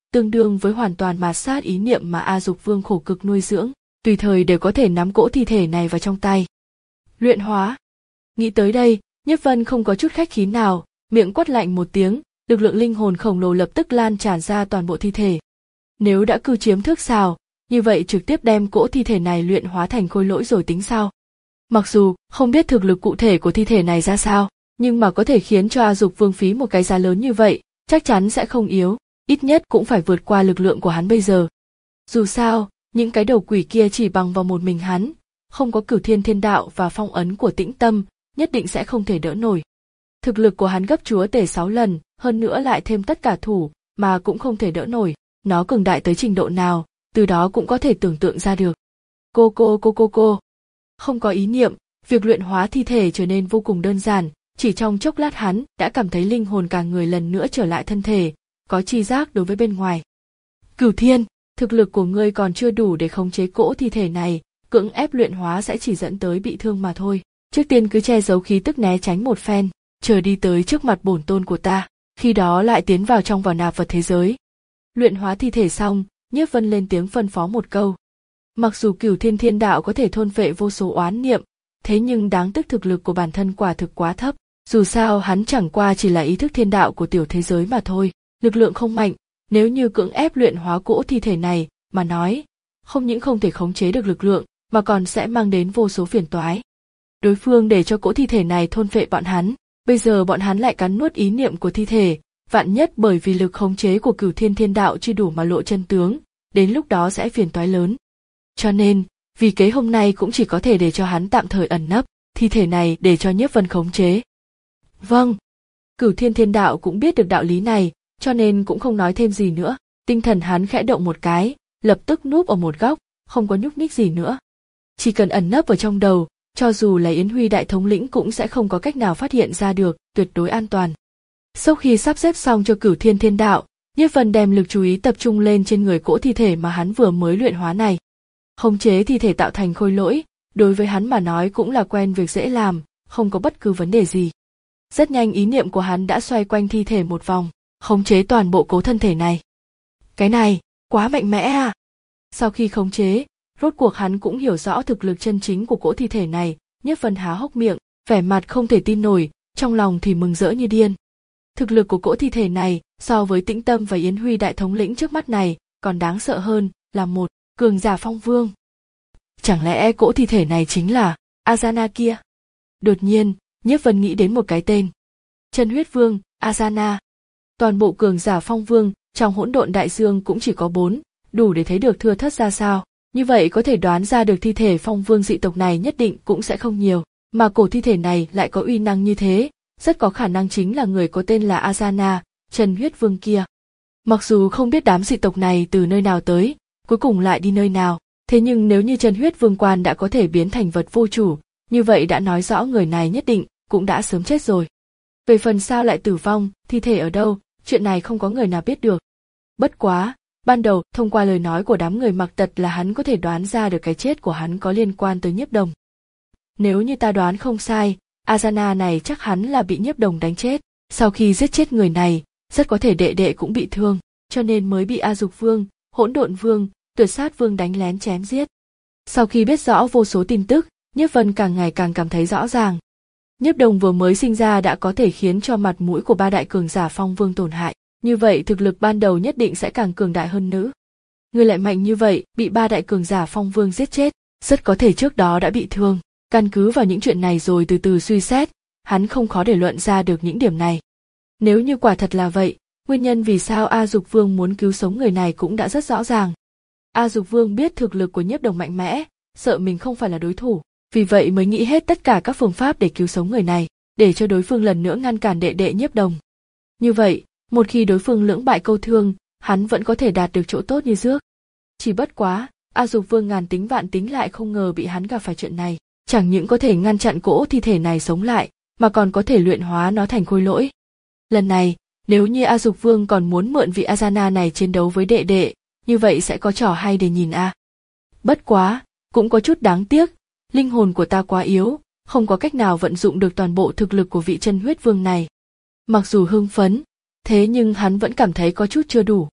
tương đương với hoàn toàn mạt sát ý niệm mà A Dục Vương khổ cực nuôi dưỡng, tùy thời đều có thể nắm cỗ thi thể này vào trong tay. Luyện hóa. Nghĩ tới đây, Nhiếp Vân không có chút khách khí nào, miệng quát lạnh một tiếng, lực lượng linh hồn khổng lồ lập tức lan tràn ra toàn bộ thi thể. Nếu đã cư chiếm thước sào, như vậy trực tiếp đem cỗ thi thể này luyện hóa thành khối lỗi rồi tính sao? Mặc dù không biết thực lực cụ thể của thi thể này ra sao, nhưng mà có thể khiến cho A Dục Vương phí một cái giá lớn như vậy, chắc chắn sẽ không yếu, ít nhất cũng phải vượt qua lực lượng của hắn bây giờ. Dù sao, những cái đầu quỷ kia chỉ bằng vào một mình hắn, không có Cửu Thiên Thiên Đạo và phong ấn của Tĩnh Tâm, nhất định sẽ không thể đỡ nổi. Thực lực của hắn gấp chúa tể sáu lần, hơn nữa lại thêm tất cả thủ, mà cũng không thể đỡ nổi, nó cường đại tới trình độ nào, từ đó cũng có thể tưởng tượng ra được. Cô cô cô cô cô. Không có ý niệm, việc luyện hóa thi thể trở nên vô cùng đơn giản, chỉ trong chốc lát hắn đã cảm thấy linh hồn cả người lần nữa trở lại thân thể, có chi giác đối với bên ngoài. Cửu Thiên, thực lực của ngươi còn chưa đủ để khống chế cỗ thi thể này, cưỡng ép luyện hóa sẽ chỉ dẫn tới bị thương mà thôi. Trước tiên cứ che giấu khí tức né tránh một phen, chờ đi tới trước mặt bổn tôn của ta, khi đó lại tiến vào trong vào nạp vật thế giới. Luyện hóa thi thể xong, Nhiếp Vân lên tiếng phân phó một câu. Mặc dù Cửu Thiên Thiên Đạo có thể thôn phệ vô số oán niệm, thế nhưng đáng tiếc thực lực của bản thân quả thực quá thấp, dù sao hắn chẳng qua chỉ là ý thức thiên đạo của tiểu thế giới mà thôi, lực lượng không mạnh, nếu như cưỡng ép luyện hóa cỗ thi thể này mà nói, không những không thể khống chế được lực lượng, mà còn sẽ mang đến vô số phiền toái. Đối phương để cho cỗ thi thể này thôn phệ bọn hắn, bây giờ bọn hắn lại cắn nuốt ý niệm của thi thể, vạn nhất bởi vì lực khống chế của Cửu Thiên Thiên Đạo chưa đủ mà lộ chân tướng, đến lúc đó sẽ phiền toái lớn. Cho nên, vì kế hôm nay cũng chỉ có thể để cho hắn tạm thời ẩn nấp, thi thể này để cho Nhiếp Vân khống chế. Vâng. Cửu Thiên Thiên Đạo cũng biết được đạo lý này, cho nên cũng không nói thêm gì nữa, tinh thần hắn khẽ động một cái, lập tức núp ở một góc, không có nhúc nhích gì nữa. Chỉ cần ẩn nấp ở trong đầu, cho dù là Yến Huy đại thống lĩnh cũng sẽ không có cách nào phát hiện ra được, tuyệt đối an toàn. Sau khi sắp xếp xong cho Cửu Thiên Thiên Đạo, Nhiếp Vân đem lực chú ý tập trung lên trên người cỗ thi thể mà hắn vừa mới luyện hóa này. Khống chế thi thể tạo thành khối lỗi, đối với hắn mà nói cũng là quen việc dễ làm, không có bất cứ vấn đề gì. Rất nhanh ý niệm của hắn đã xoay quanh thi thể một vòng, khống chế toàn bộ cố thân thể này. Cái này, quá mạnh mẽ à! Sau khi khống chế, rốt cuộc hắn cũng hiểu rõ thực lực chân chính của cỗ thi thể này, Nhiếp Vân há hốc miệng, vẻ mặt không thể tin nổi, trong lòng thì mừng rỡ như điên. Thực lực của cỗ thi thể này, so với Tĩnh Tâm và Yến Huy đại thống lĩnh trước mắt này, còn đáng sợ hơn, là một cường giả phong vương. Chẳng lẽ cỗ thi thể này chính là Azana kia? Đột nhiên, Nhiếp Vân nghĩ đến một cái tên. Chân huyết vương, Azana. Toàn bộ cường giả phong vương, trong hỗn độn đại dương cũng chỉ có bốn, đủ để thấy được thưa thớt ra sao. Như vậy có thể đoán ra được thi thể phong vương dị tộc này nhất định cũng sẽ không nhiều, mà cổ thi thể này lại có uy năng như thế, rất có khả năng chính là người có tên là Azana, chân huyết vương kia. Mặc dù không biết đám dị tộc này từ nơi nào tới, cuối cùng lại đi nơi nào, thế nhưng nếu như chân huyết vương quan đã có thể biến thành vật vô chủ, như vậy đã nói rõ người này nhất định cũng đã sớm chết rồi. Về phần sao lại tử vong, thi thể ở đâu, chuyện này không có người nào biết được. Bất quá, ban đầu thông qua lời nói của đám người mặc tật là hắn có thể đoán ra được cái chết của hắn có liên quan tới Nhiếp Đồng. Nếu như ta đoán không sai, Azana này chắc hắn là bị Nhiếp Đồng đánh chết, sau khi giết chết người này, rất có thể đệ đệ cũng bị thương, cho nên mới bị A Dục Vương, Hỗn Độn Vương, Tuyệt Sát Vương đánh lén chém giết. Sau khi biết rõ vô số tin tức, Nhiếp Vân càng ngày càng cảm thấy rõ ràng. Nhiếp Đồng vừa mới sinh ra đã có thể khiến cho mặt mũi của ba đại cường giả phong vương tổn hại, như vậy thực lực ban đầu nhất định sẽ càng cường đại hơn nữa. Người lại mạnh như vậy, bị ba đại cường giả phong vương giết chết, rất có thể trước đó đã bị thương. Căn cứ vào những chuyện này rồi từ từ suy xét, hắn không khó để luận ra được những điểm này. Nếu như quả thật là vậy, nguyên nhân vì sao A Dục Vương muốn cứu sống người này cũng đã rất rõ ràng. A Dục Vương biết thực lực của Nhiếp Đồng mạnh mẽ, sợ mình không phải là đối thủ, vì vậy mới nghĩ hết tất cả các phương pháp để cứu sống người này, để cho đối phương lần nữa ngăn cản đệ đệ Nhiếp Đồng. Như vậy, một khi đối phương lưỡng bại câu thương, hắn vẫn có thể đạt được chỗ tốt như trước. Chỉ bất quá, A Dục Vương ngàn tính vạn tính lại không ngờ bị hắn gặp phải chuyện này, chẳng những có thể ngăn chặn cỗ thi thể này sống lại, mà còn có thể luyện hóa nó thành khối lỗi. Lần này, nếu như A Dục Vương còn muốn mượn vị Azana này chiến đấu với đệ đệ, như vậy sẽ có trò hay để nhìn a. Bất quá, cũng có chút đáng tiếc, linh hồn của ta quá yếu, không có cách nào vận dụng được toàn bộ thực lực của vị chân huyết vương này. Mặc dù hưng phấn, thế nhưng hắn vẫn cảm thấy có chút chưa đủ.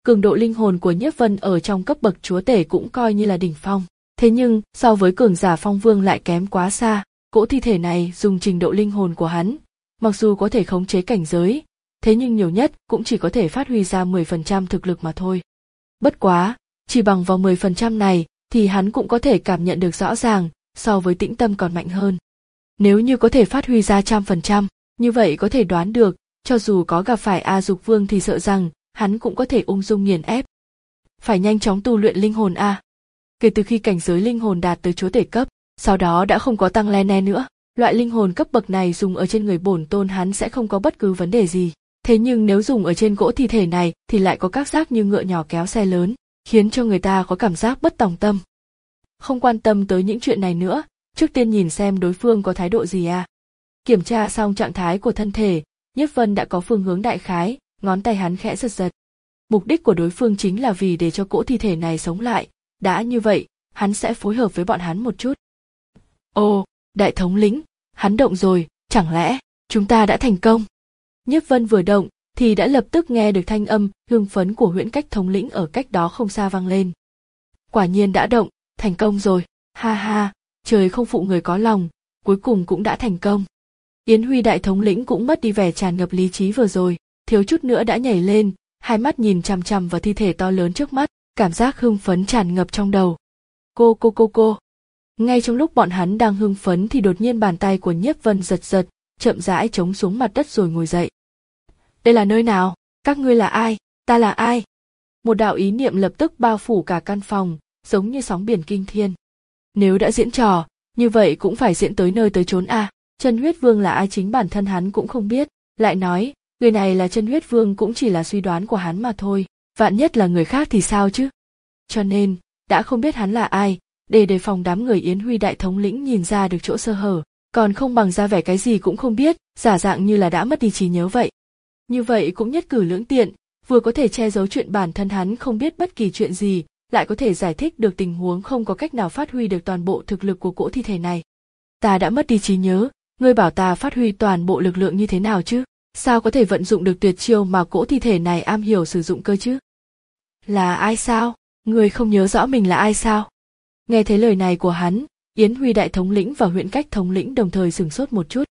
cường độ linh hồn của Nhiếp Vân ở trong cấp bậc chúa tể cũng coi như là đỉnh phong. Thế nhưng, so với cường giả phong vương lại kém quá xa, cỗ thi thể này dùng trình độ linh hồn của hắn, mặc dù có thể khống chế cảnh giới, thế nhưng nhiều nhất cũng chỉ có thể phát huy ra mười phần trăm thực lực mà thôi. Bất quá, chỉ bằng vào mười phần trăm này thì hắn cũng có thể cảm nhận được rõ ràng, so với tĩnh tâm còn mạnh hơn. Nếu như có thể phát huy ra trăm phần trăm, như vậy có thể đoán được, cho dù có gặp phải A Dục Vương thì sợ rằng hắn cũng có thể ung dung nghiền ép. Phải nhanh chóng tu luyện linh hồn a. Kể từ khi cảnh giới linh hồn đạt tới chúa tể cấp, sau đó đã không có tăng lên nữa. Loại linh hồn cấp bậc này dùng ở trên người bổn tôn hắn sẽ không có bất cứ vấn đề gì. Thế nhưng nếu dùng ở trên gỗ thi thể này thì lại có các giác như ngựa nhỏ kéo xe lớn, khiến cho người ta có cảm giác bất tòng tâm. Không quan tâm tới những chuyện này nữa, trước tiên nhìn xem đối phương có thái độ gì à. Kiểm tra xong trạng thái của thân thể, Nhiếp Vân đã có phương hướng đại khái, ngón tay hắn khẽ giật giật. Mục đích của đối phương chính là vì để cho cỗ thi thể này sống lại, đã như vậy, hắn sẽ phối hợp với bọn hắn một chút. Ồ, đại thống lĩnh, hắn động rồi, chẳng lẽ chúng ta đã thành công? Nhiếp Vân vừa động thì đã lập tức nghe được thanh âm hưng phấn của Huyễn Cách thống lĩnh ở cách đó không xa vang lên. Quả nhiên đã động, thành công rồi, ha ha, trời không phụ người có lòng, cuối cùng cũng đã thành công. Yến Huy đại thống lĩnh cũng mất đi vẻ tràn ngập lý trí vừa rồi, thiếu chút nữa đã nhảy lên, hai mắt nhìn chằm chằm vào thi thể to lớn trước mắt, cảm giác hưng phấn tràn ngập trong đầu. Cô cô cô cô. Ngay trong lúc bọn hắn đang hưng phấn thì đột nhiên bàn tay của Nhiếp Vân giật giật, chậm rãi chống xuống mặt đất rồi ngồi dậy. Đây là nơi nào? Các ngươi là ai? Ta là ai? Một đạo ý niệm lập tức bao phủ cả căn phòng, giống như sóng biển kinh thiên. Nếu đã diễn trò, như vậy cũng phải diễn tới nơi tới chốn a. À. Chân Huyết Vương là ai chính bản thân hắn cũng không biết, lại nói, người này là Chân Huyết Vương cũng chỉ là suy đoán của hắn mà thôi, vạn nhất là người khác thì sao chứ? Cho nên, đã không biết hắn là ai, để đề phòng đám người Yến Huy đại thống lĩnh nhìn ra được chỗ sơ hở, còn không bằng ra vẻ cái gì cũng không biết, giả dạng như là đã mất đi trí nhớ vậy. Như vậy cũng nhất cử lưỡng tiện, vừa có thể che giấu chuyện bản thân hắn không biết bất kỳ chuyện gì, lại có thể giải thích được tình huống không có cách nào phát huy được toàn bộ thực lực của cỗ thi thể này. Ta đã mất đi trí nhớ, ngươi bảo ta phát huy toàn bộ lực lượng như thế nào chứ? Sao có thể vận dụng được tuyệt chiêu mà cỗ thi thể này am hiểu sử dụng cơ chứ? Là ai sao? Ngươi không nhớ rõ mình là ai sao? Nghe thấy lời này của hắn, Yến Huy đại thống lĩnh và Huyễn Cách thống lĩnh đồng thời sửng sốt một chút.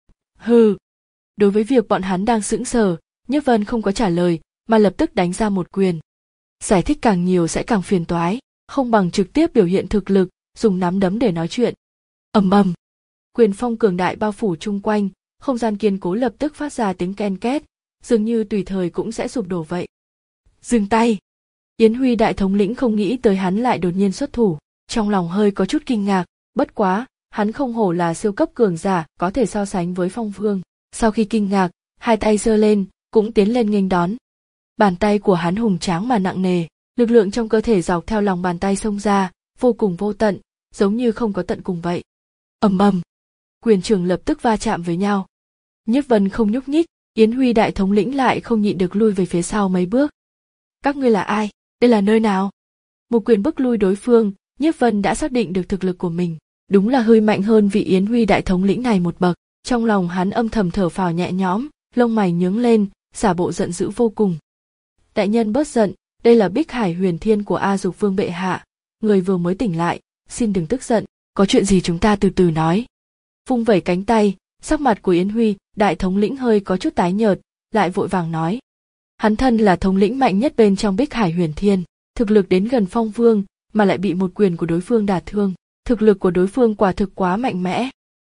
Hừ. Đối với việc bọn hắn đang sững sờ, Nhiếp Vân không có trả lời, mà lập tức đánh ra một quyền. Giải thích càng nhiều sẽ càng phiền toái, không bằng trực tiếp biểu hiện thực lực, dùng nắm đấm để nói chuyện. Ầm ầm. Quyền phong cường đại bao phủ chung quanh, không gian kiên cố lập tức phát ra tiếng ken két, dường như tùy thời cũng sẽ sụp đổ vậy. Dừng tay. Yến Huy đại thống lĩnh không nghĩ tới hắn lại đột nhiên xuất thủ, trong lòng hơi có chút kinh ngạc, bất quá, hắn không hổ là siêu cấp cường giả, có thể so sánh với Phong Vương. Sau khi kinh ngạc, hai tay giơ lên, cũng tiến lên nghênh đón. Bàn tay của hắn hùng tráng mà nặng nề, lực lượng trong cơ thể dọc theo lòng bàn tay xông ra, vô cùng vô tận, giống như không có tận cùng vậy. Ầm ầm, quyền trường lập tức va chạm với nhau. Nhiếp Vân không nhúc nhích, Yến Huy đại thống lĩnh lại không nhịn được lui về phía sau mấy bước. Các ngươi là ai? Đây là nơi nào? Một quyền bức lui đối phương, Nhiếp Vân đã xác định được thực lực của mình, đúng là hơi mạnh hơn vị Yến Huy đại thống lĩnh này một bậc. Trong lòng hắn âm thầm thở phào nhẹ nhõm, lông mày nhướng lên, giả bộ giận dữ vô cùng. Đại nhân bớt giận, đây là Bích Hải Huyền Thiên của A Dục Vương bệ hạ, người vừa mới tỉnh lại, xin đừng tức giận, có chuyện gì chúng ta từ từ nói. Vung vẩy cánh tay, sắc mặt của Yến Huy, đại thống lĩnh hơi có chút tái nhợt, lại vội vàng nói. Hắn thân là thống lĩnh mạnh nhất bên trong Bích Hải Huyền Thiên, thực lực đến gần Phong Vương, mà lại bị một quyền của đối phương đả thương, thực lực của đối phương quả thực quá mạnh mẽ.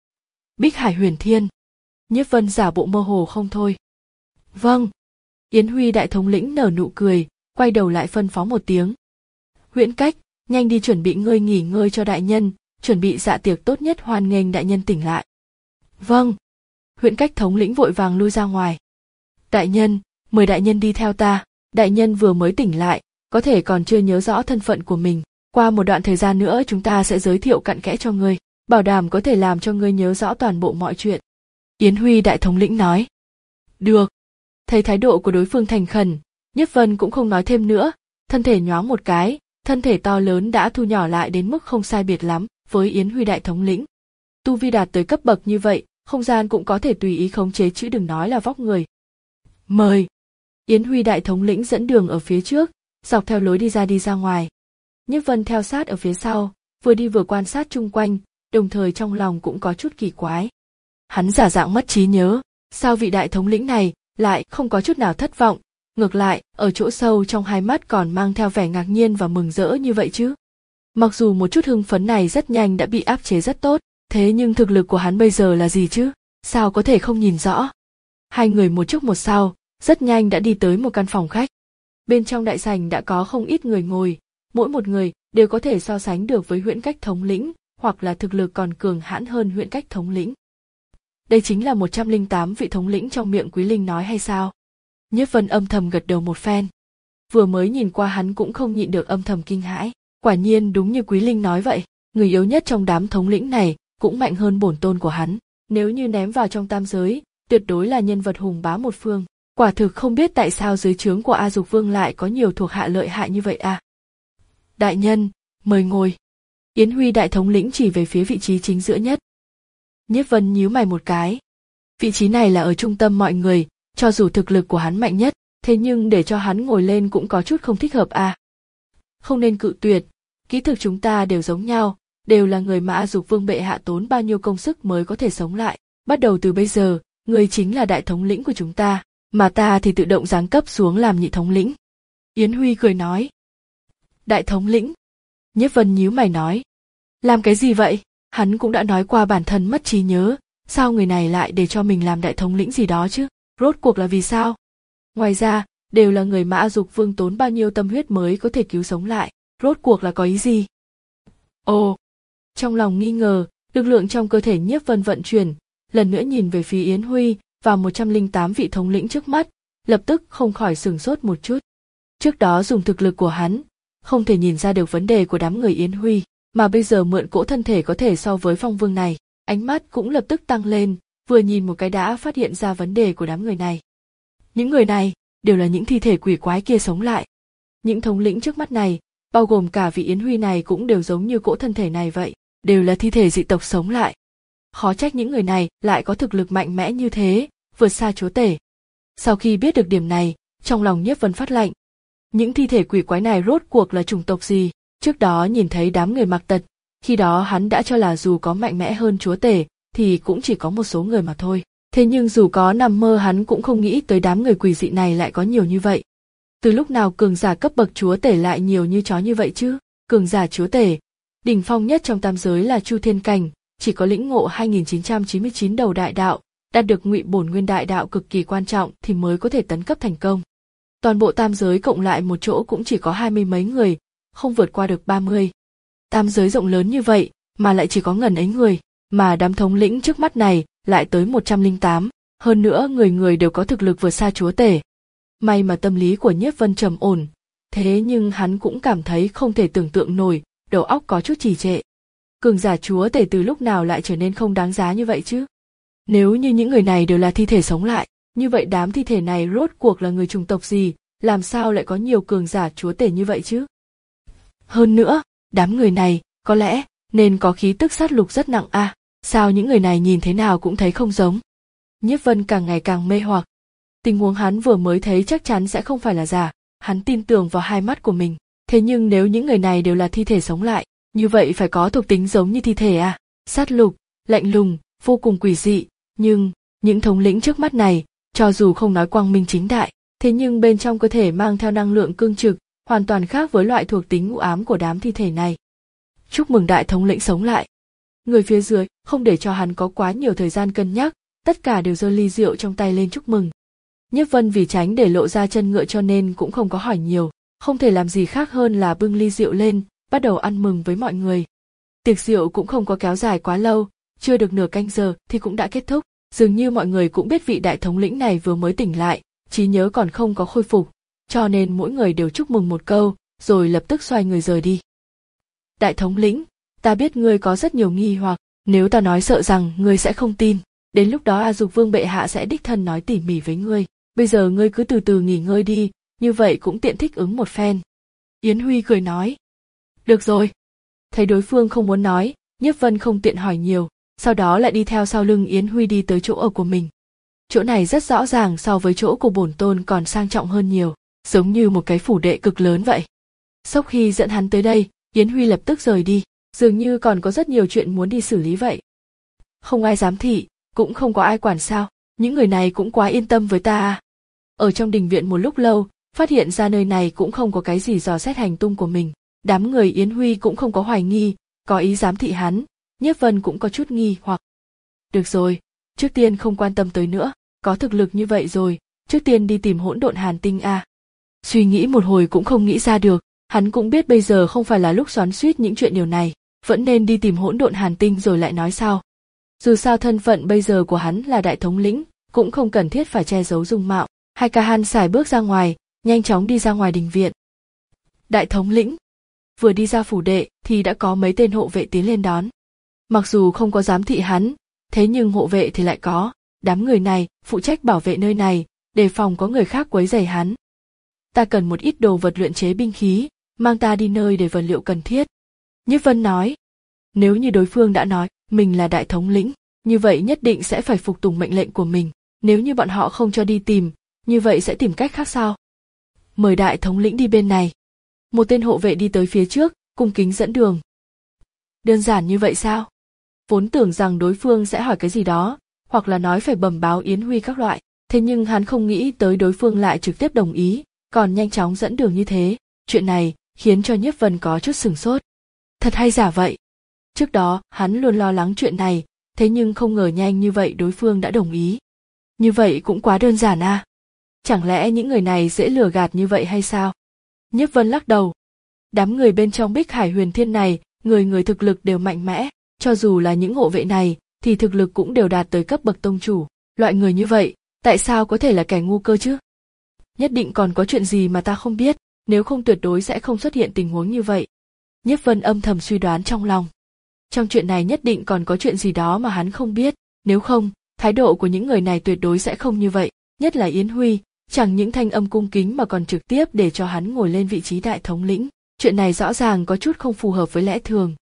Bích Hải Huyền Thiên. Nhiếp Vân giả bộ mơ hồ không thôi. Vâng. Yến Huy đại thống lĩnh nở nụ cười, quay đầu lại phân phó một tiếng. Huyễn Cách, nhanh đi chuẩn bị ngươi nghỉ ngơi cho đại nhân, chuẩn bị dạ tiệc tốt nhất hoan nghênh đại nhân tỉnh lại. Vâng. Huyễn Cách thống lĩnh vội vàng lui ra ngoài. Đại nhân, mời đại nhân đi theo ta, đại nhân vừa mới tỉnh lại, có thể còn chưa nhớ rõ thân phận của mình, qua một đoạn thời gian nữa chúng ta sẽ giới thiệu cặn kẽ cho ngươi, bảo đảm có thể làm cho ngươi nhớ rõ toàn bộ mọi chuyện. Yến Huy đại thống lĩnh nói. Được. Thấy thái độ của đối phương thành khẩn, Nhiếp Vân cũng không nói thêm nữa, thân thể nhoáng một cái, thân thể to lớn đã thu nhỏ lại đến mức không sai biệt lắm với Yến Huy đại thống lĩnh. Tu vi đạt tới cấp bậc như vậy, không gian cũng có thể tùy ý khống chế chứ đừng nói là vóc người. Mời. Yến Huy đại thống lĩnh dẫn đường ở phía trước, dọc theo lối đi ra đi ra ngoài. Nhiếp Vân theo sát ở phía sau, vừa đi vừa quan sát chung quanh, đồng thời trong lòng cũng có chút kỳ quái. Hắn giả dạng mất trí nhớ, sao vị đại thống lĩnh này lại không có chút nào thất vọng, ngược lại, ở chỗ sâu trong hai mắt còn mang theo vẻ ngạc nhiên và mừng rỡ như vậy chứ. Mặc dù một chút hưng phấn này rất nhanh đã bị áp chế rất tốt, thế nhưng thực lực của hắn bây giờ là gì chứ, sao có thể không nhìn rõ. Hai người một trước một sau, rất nhanh đã đi tới một căn phòng khách. Bên trong đại sảnh đã có không ít người ngồi, mỗi một người đều có thể so sánh được với Huyễn Cách thống lĩnh, hoặc là thực lực còn cường hãn hơn Huyễn Cách thống lĩnh. Đây chính là một trăm lẻ tám vị thống lĩnh trong miệng Quý Linh nói hay sao? Nhiếp Vân âm thầm gật đầu một phen. Vừa mới nhìn qua hắn cũng không nhịn được âm thầm kinh hãi, quả nhiên đúng như Quý Linh nói vậy, người yếu nhất trong đám thống lĩnh này cũng mạnh hơn bổn tôn của hắn, nếu như ném vào trong tam giới, tuyệt đối là nhân vật hùng bá một phương. Quả thực không biết tại sao dưới trướng của A Dục Vương lại có nhiều thuộc hạ lợi hại như vậy à. Đại nhân, mời ngồi. Yến Huy đại thống lĩnh chỉ về phía vị trí chính giữa nhất. Nhiếp Vân nhíu mày một cái. Vị trí này là ở trung tâm mọi người, cho dù thực lực của hắn mạnh nhất, thế nhưng để cho hắn ngồi lên cũng có chút không thích hợp à. Không nên cự tuyệt, kỹ thực chúng ta đều giống nhau, đều là người mà A Dục Vương bệ hạ tốn bao nhiêu công sức mới có thể sống lại. Bắt đầu từ bây giờ, người chính là đại thống lĩnh của chúng ta, mà ta thì tự động giáng cấp xuống làm nhị thống lĩnh. Yến Huy cười nói. Đại thống lĩnh. Nhiếp Vân nhíu mày nói. Làm cái gì vậy? Hắn cũng đã nói qua bản thân mất trí nhớ, sao người này lại để cho mình làm đại thống lĩnh gì đó chứ? Rốt cuộc là vì sao? Ngoài ra, đều là người mà A Dục Vương tốn bao nhiêu tâm huyết mới có thể cứu sống lại, rốt cuộc là có ý gì? Ồ! Trong lòng nghi ngờ, lực lượng trong cơ thể Nhiếp Vân vận chuyển, lần nữa nhìn về phía Yến Huy và một trăm lẻ tám vị thống lĩnh trước mắt, lập tức không khỏi sửng sốt một chút. Trước đó dùng thực lực của hắn, không thể nhìn ra được vấn đề của đám người Yến Huy, mà bây giờ mượn cỗ thân thể có thể so với Phong Vương này, ánh mắt cũng lập tức tăng lên, vừa nhìn một cái đã phát hiện ra vấn đề của đám người này. Những người này đều là những thi thể quỷ quái kia sống lại. Những thống lĩnh trước mắt này, bao gồm cả vị Yến Huy này cũng đều giống như cỗ thân thể này vậy, đều là thi thể dị tộc sống lại. Khó trách những người này lại có thực lực mạnh mẽ như thế, vượt xa chúa tể. Sau khi biết được điểm này, trong lòng Nhiếp Vân phát lạnh. Những thi thể quỷ quái này rốt cuộc là chủng tộc gì? Trước đó nhìn thấy đám người mặc tật, khi đó hắn đã cho là dù có mạnh mẽ hơn chúa tể, thì cũng chỉ có một số người mà thôi. Thế nhưng dù có nằm mơ hắn cũng không nghĩ tới đám người quỷ dị này lại có nhiều như vậy. Từ lúc nào cường giả cấp bậc chúa tể lại nhiều như chó như vậy chứ? Cường giả chúa tể, đỉnh phong nhất trong tam giới là Chu Thiên Cảnh, chỉ có lĩnh ngộ hai nghìn chín trăm chín mươi chín đầu đại đạo, đạt được ngụy bổn nguyên đại đạo cực kỳ quan trọng thì mới có thể tấn cấp thành công. Toàn bộ tam giới cộng lại một chỗ cũng chỉ có hai mươi mấy người, không vượt qua được ba mươi. Tam giới rộng lớn như vậy, mà lại chỉ có ngần ấy người, mà đám thống lĩnh trước mắt này lại tới một trăm lẻ tám, hơn nữa người người đều có thực lực vượt xa chúa tể. May mà tâm lý của Nhiếp Vân trầm ổn, thế nhưng hắn cũng cảm thấy không thể tưởng tượng nổi, đầu óc có chút trì trệ. Cường giả chúa tể từ lúc nào lại trở nên không đáng giá như vậy chứ? Nếu như những người này đều là thi thể sống lại, như vậy đám thi thể này rốt cuộc là người chủng tộc gì, làm sao lại có nhiều cường giả chúa tể như vậy chứ? Hơn nữa, đám người này, có lẽ, nên có khí tức sát lục rất nặng à, sao những người này nhìn thế nào cũng thấy không giống. Nhiếp Vân càng ngày càng mê hoặc. Tình huống hắn vừa mới thấy chắc chắn sẽ không phải là giả, hắn tin tưởng vào hai mắt của mình. Thế nhưng nếu những người này đều là thi thể sống lại, như vậy phải có thuộc tính giống như thi thể à, sát lục, lạnh lùng, vô cùng quỷ dị, nhưng, những thống lĩnh trước mắt này, cho dù không nói quang minh chính đại, thế nhưng bên trong cơ thể mang theo năng lượng cương trực, hoàn toàn khác với loại thuộc tính u ám của đám thi thể này. Chúc mừng đại thống lĩnh sống lại. Người phía dưới, không để cho hắn có quá nhiều thời gian cân nhắc, tất cả đều giơ ly rượu trong tay lên chúc mừng. Nhiếp Vân vì tránh để lộ ra chân ngựa cho nên cũng không có hỏi nhiều, không thể làm gì khác hơn là bưng ly rượu lên, bắt đầu ăn mừng với mọi người. Tiệc rượu cũng không có kéo dài quá lâu, chưa được nửa canh giờ thì cũng đã kết thúc, dường như mọi người cũng biết vị đại thống lĩnh này vừa mới tỉnh lại, trí nhớ còn không có khôi phục, cho nên mỗi người đều chúc mừng một câu, rồi lập tức xoay người rời đi. Đại thống lĩnh, ta biết ngươi có rất nhiều nghi hoặc, nếu ta nói sợ rằng ngươi sẽ không tin, đến lúc đó A Dục Vương bệ hạ sẽ đích thân nói tỉ mỉ với ngươi, bây giờ ngươi cứ từ từ nghỉ ngơi đi, như vậy cũng tiện thích ứng một phen. Yến Huy cười nói. Được rồi. Thấy đối phương không muốn nói, Nhiếp Vân không tiện hỏi nhiều, sau đó lại đi theo sau lưng Yến Huy đi tới chỗ ở của mình. Chỗ này rất rõ ràng so với chỗ của bổn tôn còn sang trọng hơn nhiều, giống như một cái phủ đệ cực lớn vậy. Sau khi dẫn hắn tới đây, Yến Huy lập tức rời đi, dường như còn có rất nhiều chuyện muốn đi xử lý vậy. Không ai giám thị, cũng không có ai quản sao, những người này cũng quá yên tâm với ta à. Ở trong đình viện một lúc lâu, phát hiện ra nơi này cũng không có cái gì dò xét hành tung của mình. Đám người Yến Huy cũng không có hoài nghi, có ý giám thị hắn, Nhiếp Vân cũng có chút nghi hoặc. Được rồi, trước tiên không quan tâm tới nữa, có thực lực như vậy rồi, trước tiên đi tìm hỗn độn hàn tinh a. À. Suy nghĩ một hồi cũng không nghĩ ra được, hắn cũng biết bây giờ không phải là lúc xoắn xuýt những chuyện điều này, vẫn nên đi tìm hỗn độn hàn tinh rồi lại nói sau. Dù sao thân phận bây giờ của hắn là đại thống lĩnh, cũng không cần thiết phải che giấu dung mạo. Hai ca han xài bước ra ngoài, nhanh chóng đi ra ngoài đình viện. Đại thống lĩnh vừa đi ra phủ đệ thì đã có mấy tên hộ vệ tiến lên đón. Mặc dù không có giám thị hắn, thế nhưng hộ vệ thì lại có. Đám người này phụ trách bảo vệ nơi này, đề phòng có người khác quấy rầy hắn. Ta cần một ít đồ vật luyện chế binh khí, mang ta đi nơi để vật liệu cần thiết. Nhiếp Vân nói, nếu như đối phương đã nói mình là đại thống lĩnh, như vậy nhất định sẽ phải phục tùng mệnh lệnh của mình. Nếu như bọn họ không cho đi tìm, như vậy sẽ tìm cách khác sao? Mời đại thống lĩnh đi bên này. Một tên hộ vệ đi tới phía trước, cung kính dẫn đường. Đơn giản như vậy sao? Vốn tưởng rằng đối phương sẽ hỏi cái gì đó, hoặc là nói phải bẩm báo Yến Huy các loại, thế nhưng hắn không nghĩ tới đối phương lại trực tiếp đồng ý, còn nhanh chóng dẫn đường như thế. Chuyện này khiến cho Nhiếp Vân có chút sửng sốt. Thật hay giả vậy? Trước đó hắn luôn lo lắng chuyện này, thế nhưng không ngờ nhanh như vậy đối phương đã đồng ý. Như vậy cũng quá đơn giản à? Chẳng lẽ những người này dễ lừa gạt như vậy hay sao? Nhiếp Vân lắc đầu. Đám người bên trong Bích Hải Huyền Thiên này, người người thực lực đều mạnh mẽ, cho dù là những hộ vệ này, thì thực lực cũng đều đạt tới cấp bậc tông chủ. Loại người như vậy, tại sao có thể là kẻ ngu cơ chứ? Nhất định còn có chuyện gì mà ta không biết, nếu không tuyệt đối sẽ không xuất hiện tình huống như vậy. Nhiếp Vân âm thầm suy đoán trong lòng. Trong chuyện này nhất định còn có chuyện gì đó mà hắn không biết, nếu không, thái độ của những người này tuyệt đối sẽ không như vậy, nhất là Yến Huy, chẳng những thanh âm cung kính mà còn trực tiếp để cho hắn ngồi lên vị trí đại thống lĩnh. Chuyện này rõ ràng có chút không phù hợp với lẽ thường.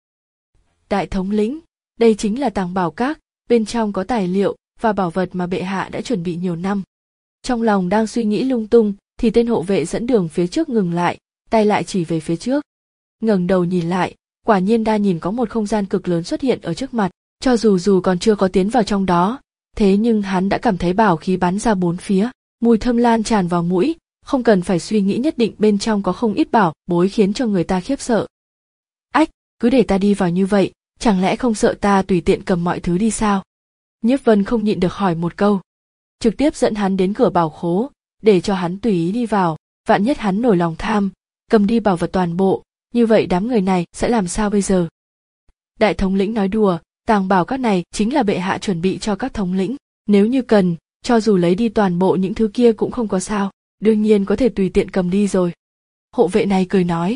Đại thống lĩnh, đây chính là tàng bảo các, bên trong có tài liệu và bảo vật mà bệ hạ đã chuẩn bị nhiều năm. Trong lòng đang suy nghĩ lung tung, thì tên hộ vệ dẫn đường phía trước ngừng lại, tay lại chỉ về phía trước. Ngẩng đầu nhìn lại, quả nhiên đa nhìn có một không gian cực lớn xuất hiện ở trước mặt, cho dù dù còn chưa có tiến vào trong đó, thế nhưng hắn đã cảm thấy bảo khí bắn ra bốn phía, mùi thơm lan tràn vào mũi, không cần phải suy nghĩ nhất định bên trong có không ít bảo bối khiến cho người ta khiếp sợ. Ách, cứ để ta đi vào như vậy, chẳng lẽ không sợ ta tùy tiện cầm mọi thứ đi sao? Nhiếp Vân không nhịn được hỏi một câu. Trực tiếp dẫn hắn đến cửa bảo khố, để cho hắn tùy ý đi vào, vạn nhất hắn nổi lòng tham, cầm đi bảo vật toàn bộ, như vậy đám người này sẽ làm sao bây giờ? Đại thống lĩnh nói đùa, tàng bảo các này chính là bệ hạ chuẩn bị cho các thống lĩnh, nếu như cần, cho dù lấy đi toàn bộ những thứ kia cũng không có sao, đương nhiên có thể tùy tiện cầm đi rồi. Hộ vệ này cười nói,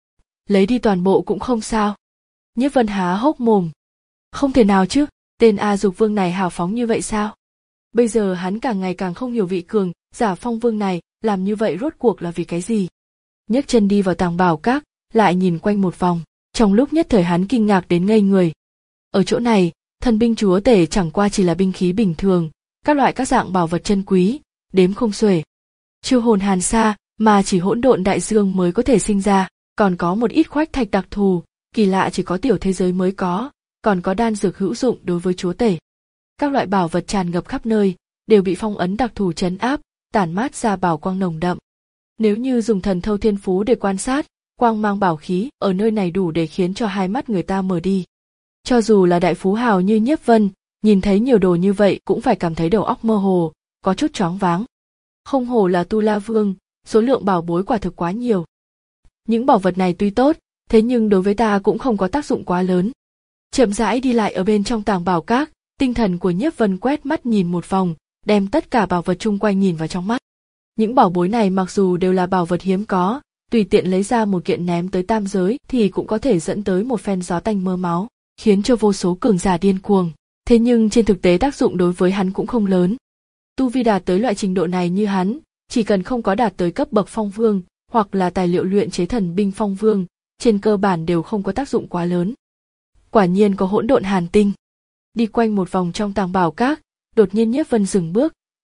lấy đi toàn bộ cũng không sao. Nhiếp Vân há hốc mồm, không thể nào chứ, tên A Dục Vương này hào phóng như vậy sao? Bây giờ hắn càng ngày càng không hiểu vị cường giả Phong Vương này làm như vậy rốt cuộc là vì cái gì. Nhấc chân đi vào tàng bảo các, lại nhìn quanh một vòng, trong lúc nhất thời hắn kinh ngạc đến ngây người. Ở chỗ này, thần binh chúa tể chẳng qua chỉ là binh khí bình thường, các loại các dạng bảo vật chân quý, đếm không xuể. Chiêu hồn hàn sa mà chỉ hỗn độn đại dương mới có thể sinh ra, còn có một ít khoách thạch đặc thù, kỳ lạ chỉ có tiểu thế giới mới có, còn có đan dược hữu dụng đối với chúa tể. Các loại bảo vật tràn ngập khắp nơi, đều bị phong ấn đặc thù trấn áp, tản mát ra bảo quang nồng đậm. Nếu như dùng thần thâu thiên phú để quan sát, quang mang bảo khí ở nơi này đủ để khiến cho hai mắt người ta mở đi. Cho dù là đại phú hào như Nhiếp Vân, nhìn thấy nhiều đồ như vậy cũng phải cảm thấy đầu óc mơ hồ, có chút choáng váng. Không hổ là Tu La Vương, số lượng bảo bối quả thực quá nhiều. Những bảo vật này tuy tốt, thế nhưng đối với ta cũng không có tác dụng quá lớn. Chậm rãi đi lại ở bên trong tàng bảo các, tinh thần của Nhiếp Vân quét mắt nhìn một vòng, đem tất cả bảo vật chung quanh nhìn vào trong mắt. Những bảo bối này mặc dù đều là bảo vật hiếm có, tùy tiện lấy ra một kiện ném tới tam giới thì cũng có thể dẫn tới một phen gió tanh mưa máu, khiến cho vô số cường giả điên cuồng. Thế nhưng trên thực tế tác dụng đối với hắn cũng không lớn. Tu vi đạt tới loại trình độ này như hắn, chỉ cần không có đạt tới cấp bậc Phong Vương, hoặc là tài liệu luyện chế thần binh Phong Vương, trên cơ bản đều không có tác dụng quá lớn. Quả nhiên có hỗn độn hàn tinh. Đi quanh một vòng trong tàng bảo các, đột nhiên Nhiếp Vân dừng bước,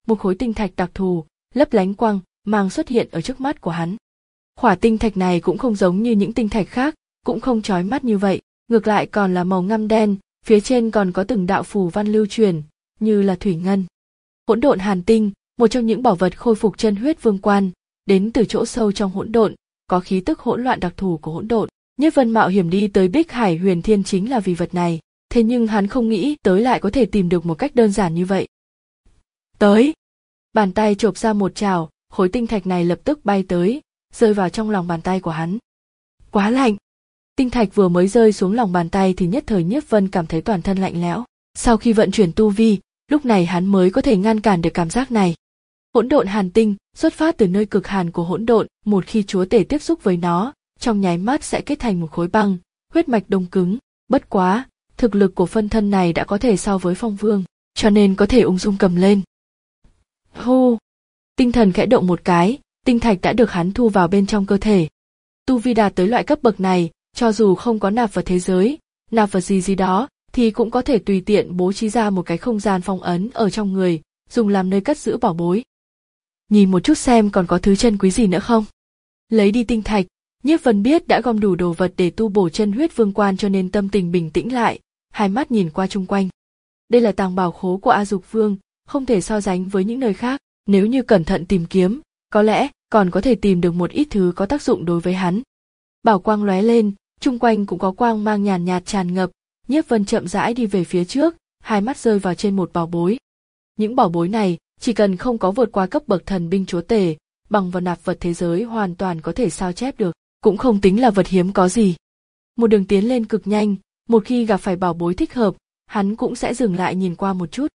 một khối tinh thạch đặc thù, lấp lánh quang mang xuất hiện ở trước mắt của hắn. Khỏa tinh thạch này cũng không giống như những tinh thạch khác, cũng không chói mắt như vậy, ngược lại còn là màu ngăm đen, phía trên còn có từng đạo phù văn lưu truyền, như là thủy ngân. Hỗn độn hàn tinh, một trong những bảo vật khôi phục chân huyết vương quan, đến từ chỗ sâu trong hỗn độn, có khí tức hỗn loạn đặc thù của hỗn độn. Nhiếp Vân mạo hiểm đi tới Bích Hải Huyền Thiên chính là vì vật này, thế nhưng hắn không nghĩ tới lại có thể tìm được một cách đơn giản như vậy. Tới! Bàn tay chộp ra một chảo, khối tinh thạch này lập tức bay tới, rơi vào trong lòng bàn tay của hắn. Quá lạnh! Tinh thạch vừa mới rơi xuống lòng bàn tay thì nhất thời Nhiếp Vân cảm thấy toàn thân lạnh lẽo. Sau khi vận chuyển tu vi, lúc này hắn mới có thể ngăn cản được cảm giác này. Hỗn độn hàn tinh xuất phát từ nơi cực hàn của hỗn độn, một khi chúa tể tiếp xúc với nó, trong nháy mắt sẽ kết thành một khối băng, huyết mạch đông cứng. Bất quá, thực lực của phân thân này đã có thể so với Phong Vương, cho nên có thể ung dung cầm lên. Hô! Tinh thần khẽ động một cái, tinh thạch đã được hắn thu vào bên trong cơ thể. Tu vi đạt tới loại cấp bậc này, cho dù không có nạp vào thế giới, nạp vào gì gì đó, thì cũng có thể tùy tiện bố trí ra một cái không gian phong ấn ở trong người, dùng làm nơi cất giữ bảo bối. Nhìn một chút xem còn có thứ chân quý gì nữa không. Lấy đi tinh thạch, Nhiếp Vân biết đã gom đủ đồ vật để tu bổ chân huyết vương quan, cho nên tâm tình bình tĩnh lại, hai mắt nhìn qua chung quanh. Đây là tàng bảo khố của A Dục Vương, không thể so sánh với những nơi khác, nếu như cẩn thận tìm kiếm, có lẽ còn có thể tìm được một ít thứ có tác dụng đối với hắn. Bảo quang lóe lên, chung quanh cũng có quang mang nhàn nhạt tràn ngập, Nhiếp Vân chậm rãi đi về phía trước, hai mắt rơi vào trên một bảo bối. Những bảo bối này, chỉ cần không có vượt qua cấp bậc thần binh chúa tể, bằng vào nạp vật thế giới hoàn toàn có thể sao chép được, cũng không tính là vật hiếm có gì. Một đường tiến lên cực nhanh, một khi gặp phải bảo bối thích hợp, hắn cũng sẽ dừng lại nhìn qua một chút.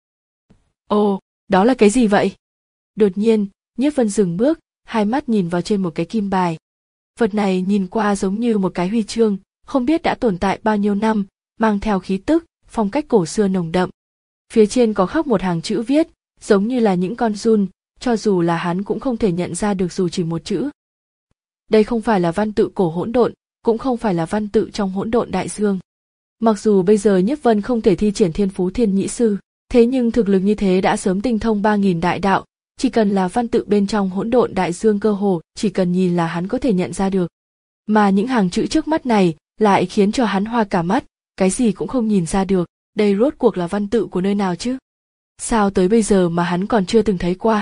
Ồ, đó là cái gì vậy? Đột nhiên, Nhiếp Vân dừng bước, hai mắt nhìn vào trên một cái kim bài. Vật này nhìn qua giống như một cái huy chương, không biết đã tồn tại bao nhiêu năm, mang theo khí tức, phong cách cổ xưa nồng đậm. Phía trên có khắc một hàng chữ viết, giống như là những con giun, cho dù là hắn cũng không thể nhận ra được dù chỉ một chữ. Đây không phải là văn tự cổ hỗn độn, cũng không phải là văn tự trong hỗn độn đại dương. Mặc dù bây giờ Nhiếp Vân không thể thi triển thiên phú thiên nhĩ sư, thế nhưng thực lực như thế đã sớm tinh thông ba nghìn đại đạo, chỉ cần là văn tự bên trong hỗn độn đại dương cơ hồ, chỉ cần nhìn là hắn có thể nhận ra được. Mà những hàng chữ trước mắt này lại khiến cho hắn hoa cả mắt, cái gì cũng không nhìn ra được, đây rốt cuộc là văn tự của nơi nào chứ? Sao tới bây giờ mà hắn còn chưa từng thấy qua?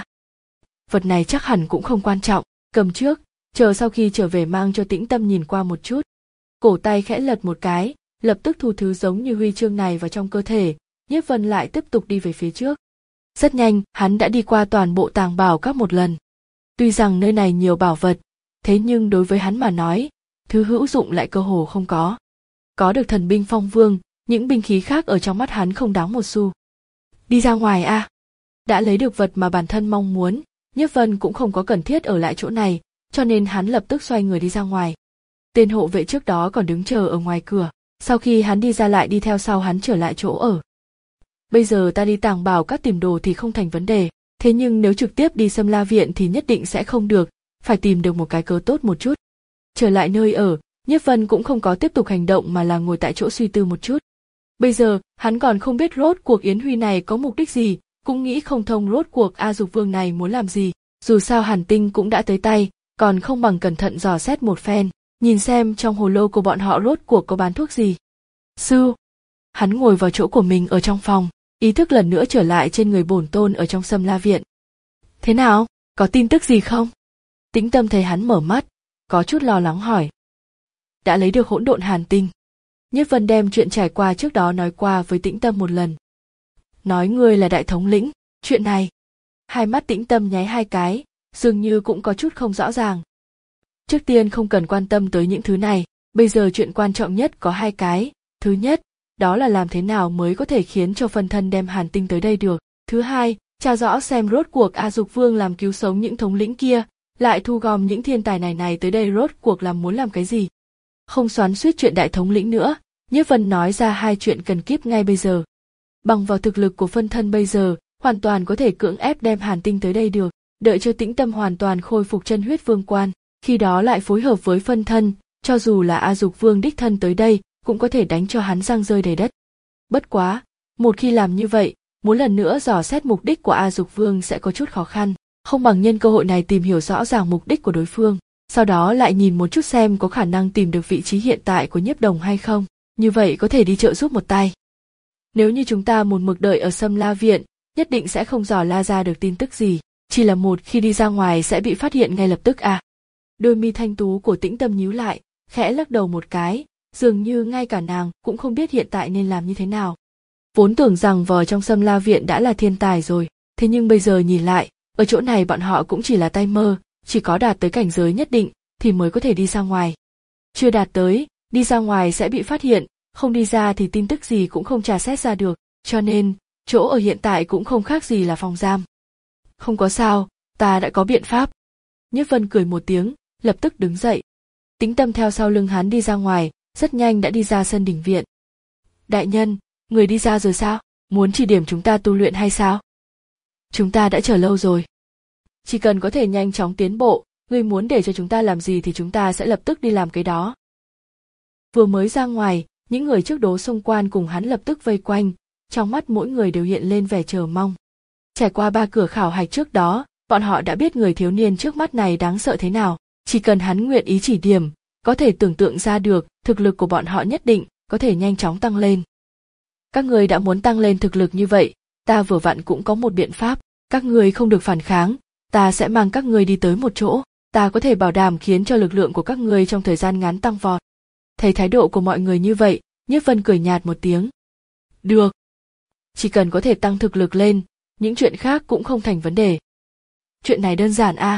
Vật này chắc hẳn cũng không quan trọng, cầm trước, chờ sau khi trở về mang cho Tĩnh Tâm nhìn qua một chút. Cổ tay khẽ lật một cái, lập tức thu thứ giống như huy chương này vào trong cơ thể, Nhiếp Vân lại tiếp tục đi về phía trước. Rất nhanh, hắn đã đi qua toàn bộ tàng bảo các một lần. Tuy rằng nơi này nhiều bảo vật, thế nhưng đối với hắn mà nói, thứ hữu dụng lại cơ hồ không có. Có được thần binh Phong Vương, những binh khí khác ở trong mắt hắn không đáng một xu. Đi ra ngoài a. À. Đã lấy được vật mà bản thân mong muốn, Nhiếp Vân cũng không có cần thiết ở lại chỗ này, cho nên hắn lập tức xoay người đi ra ngoài. Tên hộ vệ trước đó còn đứng chờ ở ngoài cửa, sau khi hắn đi ra lại đi theo sau hắn trở lại chỗ ở. Bây giờ ta đi tàng bảo các tìm đồ thì không thành vấn đề, thế nhưng nếu trực tiếp đi Sâm La Viện thì nhất định sẽ không được, phải tìm được một cái cớ tốt một chút. Trở lại nơi ở, Nhiếp Vân cũng không có tiếp tục hành động mà là ngồi tại chỗ suy tư một chút. Bây giờ, hắn còn không biết rốt cuộc Yến Huy này có mục đích gì, cũng nghĩ không thông rốt cuộc A Dục Vương này muốn làm gì, dù sao Hàn Tinh cũng đã tới tay, còn không bằng cẩn thận dò xét một phen, nhìn xem trong hồ lô của bọn họ rốt cuộc có bán thuốc gì. Sư! Hắn ngồi vào chỗ của mình ở trong phòng, ý thức lần nữa trở lại trên người bổn tôn ở trong Sâm La Viện. Thế nào, có tin tức gì không? Tĩnh Tâm thấy hắn mở mắt, có chút lo lắng hỏi. Đã lấy được hỗn độn hàn tinh. Nhiếp Vân đem chuyện trải qua trước đó nói qua với Tĩnh Tâm một lần. Nói ngươi là đại thống lĩnh, chuyện này. Hai mắt Tĩnh Tâm nháy hai cái, dường như cũng có chút không rõ ràng. Trước tiên không cần quan tâm tới những thứ này, bây giờ chuyện quan trọng nhất có hai cái. Thứ nhất, đó là làm thế nào mới có thể khiến cho phân thân đem hàn tinh tới đây được. Thứ hai, tra rõ xem rốt cuộc A Dục Vương làm cứu sống những thống lĩnh kia, lại thu gom những thiên tài này này tới đây rốt cuộc làm muốn làm cái gì. Không xoắn xuýt chuyện đại thống lĩnh nữa, Nhiếp Vân nói ra hai chuyện cần kíp ngay bây giờ. Bằng vào thực lực của phân thân bây giờ, hoàn toàn có thể cưỡng ép đem hàn tinh tới đây được, đợi cho Tĩnh Tâm hoàn toàn khôi phục chân huyết vương quan, khi đó lại phối hợp với phân thân, cho dù là A Dục Vương đích thân tới đây, cũng có thể đánh cho hắn răng rơi đầy đất. Bất quá, một khi làm như vậy, muốn lần nữa dò xét mục đích của A Dục Vương sẽ có chút khó khăn, không bằng nhân cơ hội này tìm hiểu rõ ràng mục đích của đối phương, sau đó lại nhìn một chút xem có khả năng tìm được vị trí hiện tại của Nhiếp Đồng hay không, như vậy có thể đi trợ giúp một tay. Nếu như chúng ta một mực đợi ở Sâm La Viện, nhất định sẽ không dò la ra được tin tức gì, chỉ là một khi đi ra ngoài sẽ bị phát hiện ngay lập tức à. Đôi mi thanh tú của Tĩnh Tâm nhíu lại, khẽ lắc đầu một cái, dường như ngay cả nàng cũng không biết hiện tại nên làm như thế nào. Vốn tưởng rằng vò trong Sâm La Viện đã là thiên tài rồi, thế nhưng bây giờ nhìn lại, ở chỗ này bọn họ cũng chỉ là tay mơ, chỉ có đạt tới cảnh giới nhất định thì mới có thể đi ra ngoài. Chưa đạt tới, đi ra ngoài sẽ bị phát hiện, không đi ra thì tin tức gì cũng không tra xét ra được, cho nên, chỗ ở hiện tại cũng không khác gì là phòng giam. Không có sao, ta đã có biện pháp. Nhiếp Vân cười một tiếng, lập tức đứng dậy. Tĩnh Tâm theo sau lưng hắn đi ra ngoài, rất nhanh đã đi ra sân đình viện. Đại nhân, người đi ra rồi sao? Muốn chỉ điểm chúng ta tu luyện hay sao? Chúng ta đã chờ lâu rồi. Chỉ cần có thể nhanh chóng tiến bộ, người muốn để cho chúng ta làm gì thì chúng ta sẽ lập tức đi làm cái đó. Vừa mới ra ngoài, những người trước Đỗ Sông Quan cùng hắn lập tức vây quanh, trong mắt mỗi người đều hiện lên vẻ chờ mong. Trải qua ba cửa khảo hạch trước đó, bọn họ đã biết người thiếu niên trước mắt này đáng sợ thế nào, chỉ cần hắn nguyện ý chỉ điểm, có thể tưởng tượng ra được thực lực của bọn họ nhất định có thể nhanh chóng tăng lên. Các người đã muốn tăng lên thực lực như vậy, ta vừa vặn cũng có một biện pháp, các người không được phản kháng, ta sẽ mang các người đi tới một chỗ, ta có thể bảo đảm khiến cho lực lượng của các người trong thời gian ngắn tăng vọt. Thấy thái độ của mọi người như vậy, Nhiếp Vân cười nhạt một tiếng. Được. Chỉ cần có thể tăng thực lực lên, những chuyện khác cũng không thành vấn đề. Chuyện này đơn giản à.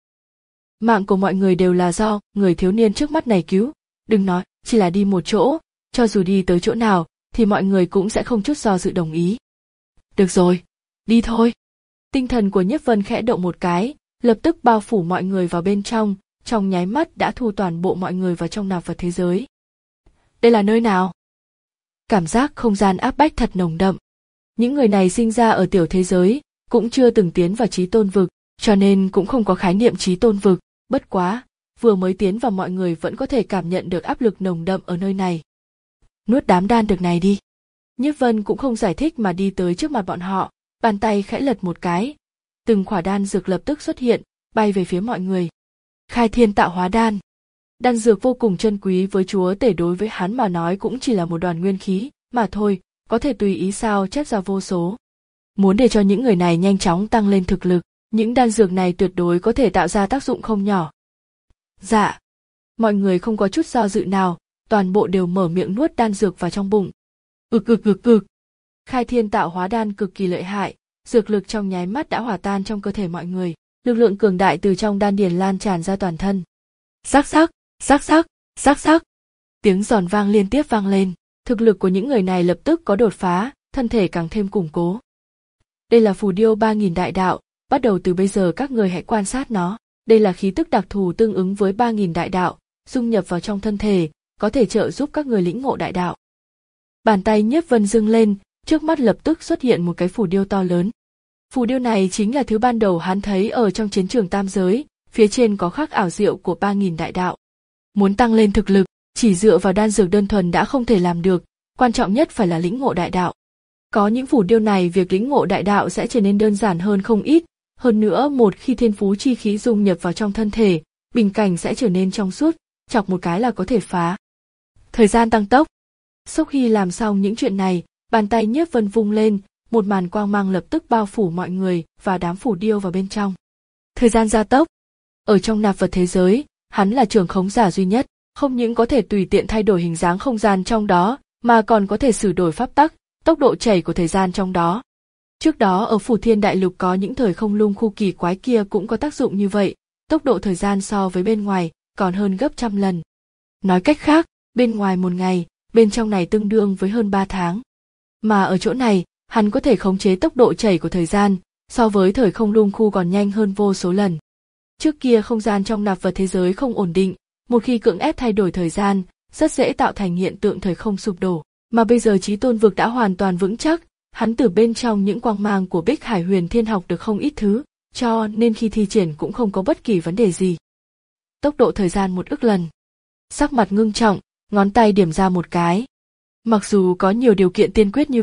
Mạng của mọi người đều là do người thiếu niên trước mắt này cứu, đừng nói, chỉ là đi một chỗ, cho dù đi tới chỗ nào, thì mọi người cũng sẽ không chút do dự đồng ý. Được rồi, đi thôi. Tinh thần của Nhiếp Vân khẽ động một cái, lập tức bao phủ mọi người vào bên trong, trong nháy mắt đã thu toàn bộ mọi người vào trong nạp vật thế giới. Đây là nơi nào? Cảm giác không gian áp bách thật nồng đậm. Những người này sinh ra ở tiểu thế giới, cũng chưa từng tiến vào chí tôn vực, cho nên cũng không có khái niệm chí tôn vực, bất quá, vừa mới tiến vào mọi người vẫn có thể cảm nhận được áp lực nồng đậm ở nơi này. Nuốt đám đan dược này đi. Nhiếp Vân cũng không giải thích mà đi tới trước mặt bọn họ, bàn tay khẽ lật một cái, từng khỏa đan dược lập tức xuất hiện, bay về phía mọi người. Khai Thiên Tạo Hóa Đan. Đan dược vô cùng chân quý với chúa tể, đối với hắn mà nói cũng chỉ là một đoàn nguyên khí mà thôi, có thể tùy ý sao chép ra vô số. Muốn để cho những người này nhanh chóng tăng lên thực lực, những đan dược này tuyệt đối có thể tạo ra tác dụng không nhỏ. Dạ. Mọi người không có chút do dự nào, toàn bộ đều mở miệng nuốt đan dược vào trong bụng. Ực ực ực ực. Khai Thiên Tạo Hóa Đan cực kỳ lợi hại, dược lực trong nháy mắt đã hòa tan trong cơ thể mọi người, lực lượng cường đại từ trong đan điền lan tràn ra toàn thân. Sắc sắc, sắc sắc, sắc sắc. Tiếng giòn vang liên tiếp vang lên, thực lực của những người này lập tức có đột phá, thân thể càng thêm củng cố. Đây là phù điêu ba nghìn đại đạo, bắt đầu từ bây giờ các người hãy quan sát nó. Đây là khí tức đặc thù tương ứng với ba nghìn đại đạo, dung nhập vào trong thân thể, có thể trợ giúp các người lĩnh ngộ đại đạo. Bàn tay Nhiếp Vân dâng lên, trước mắt lập tức xuất hiện một cái phù điêu to lớn. Phù điêu này chính là thứ ban đầu hắn thấy ở trong chiến trường tam giới, phía trên có khắc ảo diệu của ba nghìn đại đạo. Muốn tăng lên thực lực, chỉ dựa vào đan dược đơn thuần đã không thể làm được, quan trọng nhất phải là lĩnh ngộ đại đạo. Có những phù điêu này, việc lĩnh ngộ đại đạo sẽ trở nên đơn giản hơn không ít, hơn nữa một khi thiên phú chi khí dung nhập vào trong thân thể, bình cảnh sẽ trở nên trong suốt, chọc một cái là có thể phá. Thời gian tăng tốc. Sau khi làm xong những chuyện này, bàn tay Nhiếp Vân vung lên, một màn quang mang lập tức bao phủ mọi người và đám phù điêu vào bên trong. Thời gian gia tốc. Ở trong nạp vật thế giới, hắn là trưởng khống giả duy nhất, không những có thể tùy tiện thay đổi hình dáng không gian trong đó, mà còn có thể sửa đổi pháp tắc, tốc độ chảy của thời gian trong đó. Trước đó ở Phủ Thiên Đại Lục có những thời không lung khu kỳ quái kia cũng có tác dụng như vậy, tốc độ thời gian so với bên ngoài còn hơn gấp trăm lần. Nói cách khác, bên ngoài một ngày, bên trong này tương đương với hơn ba tháng. Mà ở chỗ này, hắn có thể khống chế tốc độ chảy của thời gian, so với thời không lung khu còn nhanh hơn vô số lần. Trước kia không gian trong nạp vật thế giới không ổn định, một khi cưỡng ép thay đổi thời gian, rất dễ tạo thành hiện tượng thời không sụp đổ, mà bây giờ Chí Tôn vực đã hoàn toàn vững chắc, hắn từ bên trong những quang mang của Bích Hải Huyền Thiên học được không ít thứ, cho nên khi thi triển cũng không có bất kỳ vấn đề gì. Tốc độ thời gian một ức lần. Sắc mặt ngưng trọng, ngón tay điểm ra một cái. Mặc dù có nhiều điều kiện tiên quyết như vậy,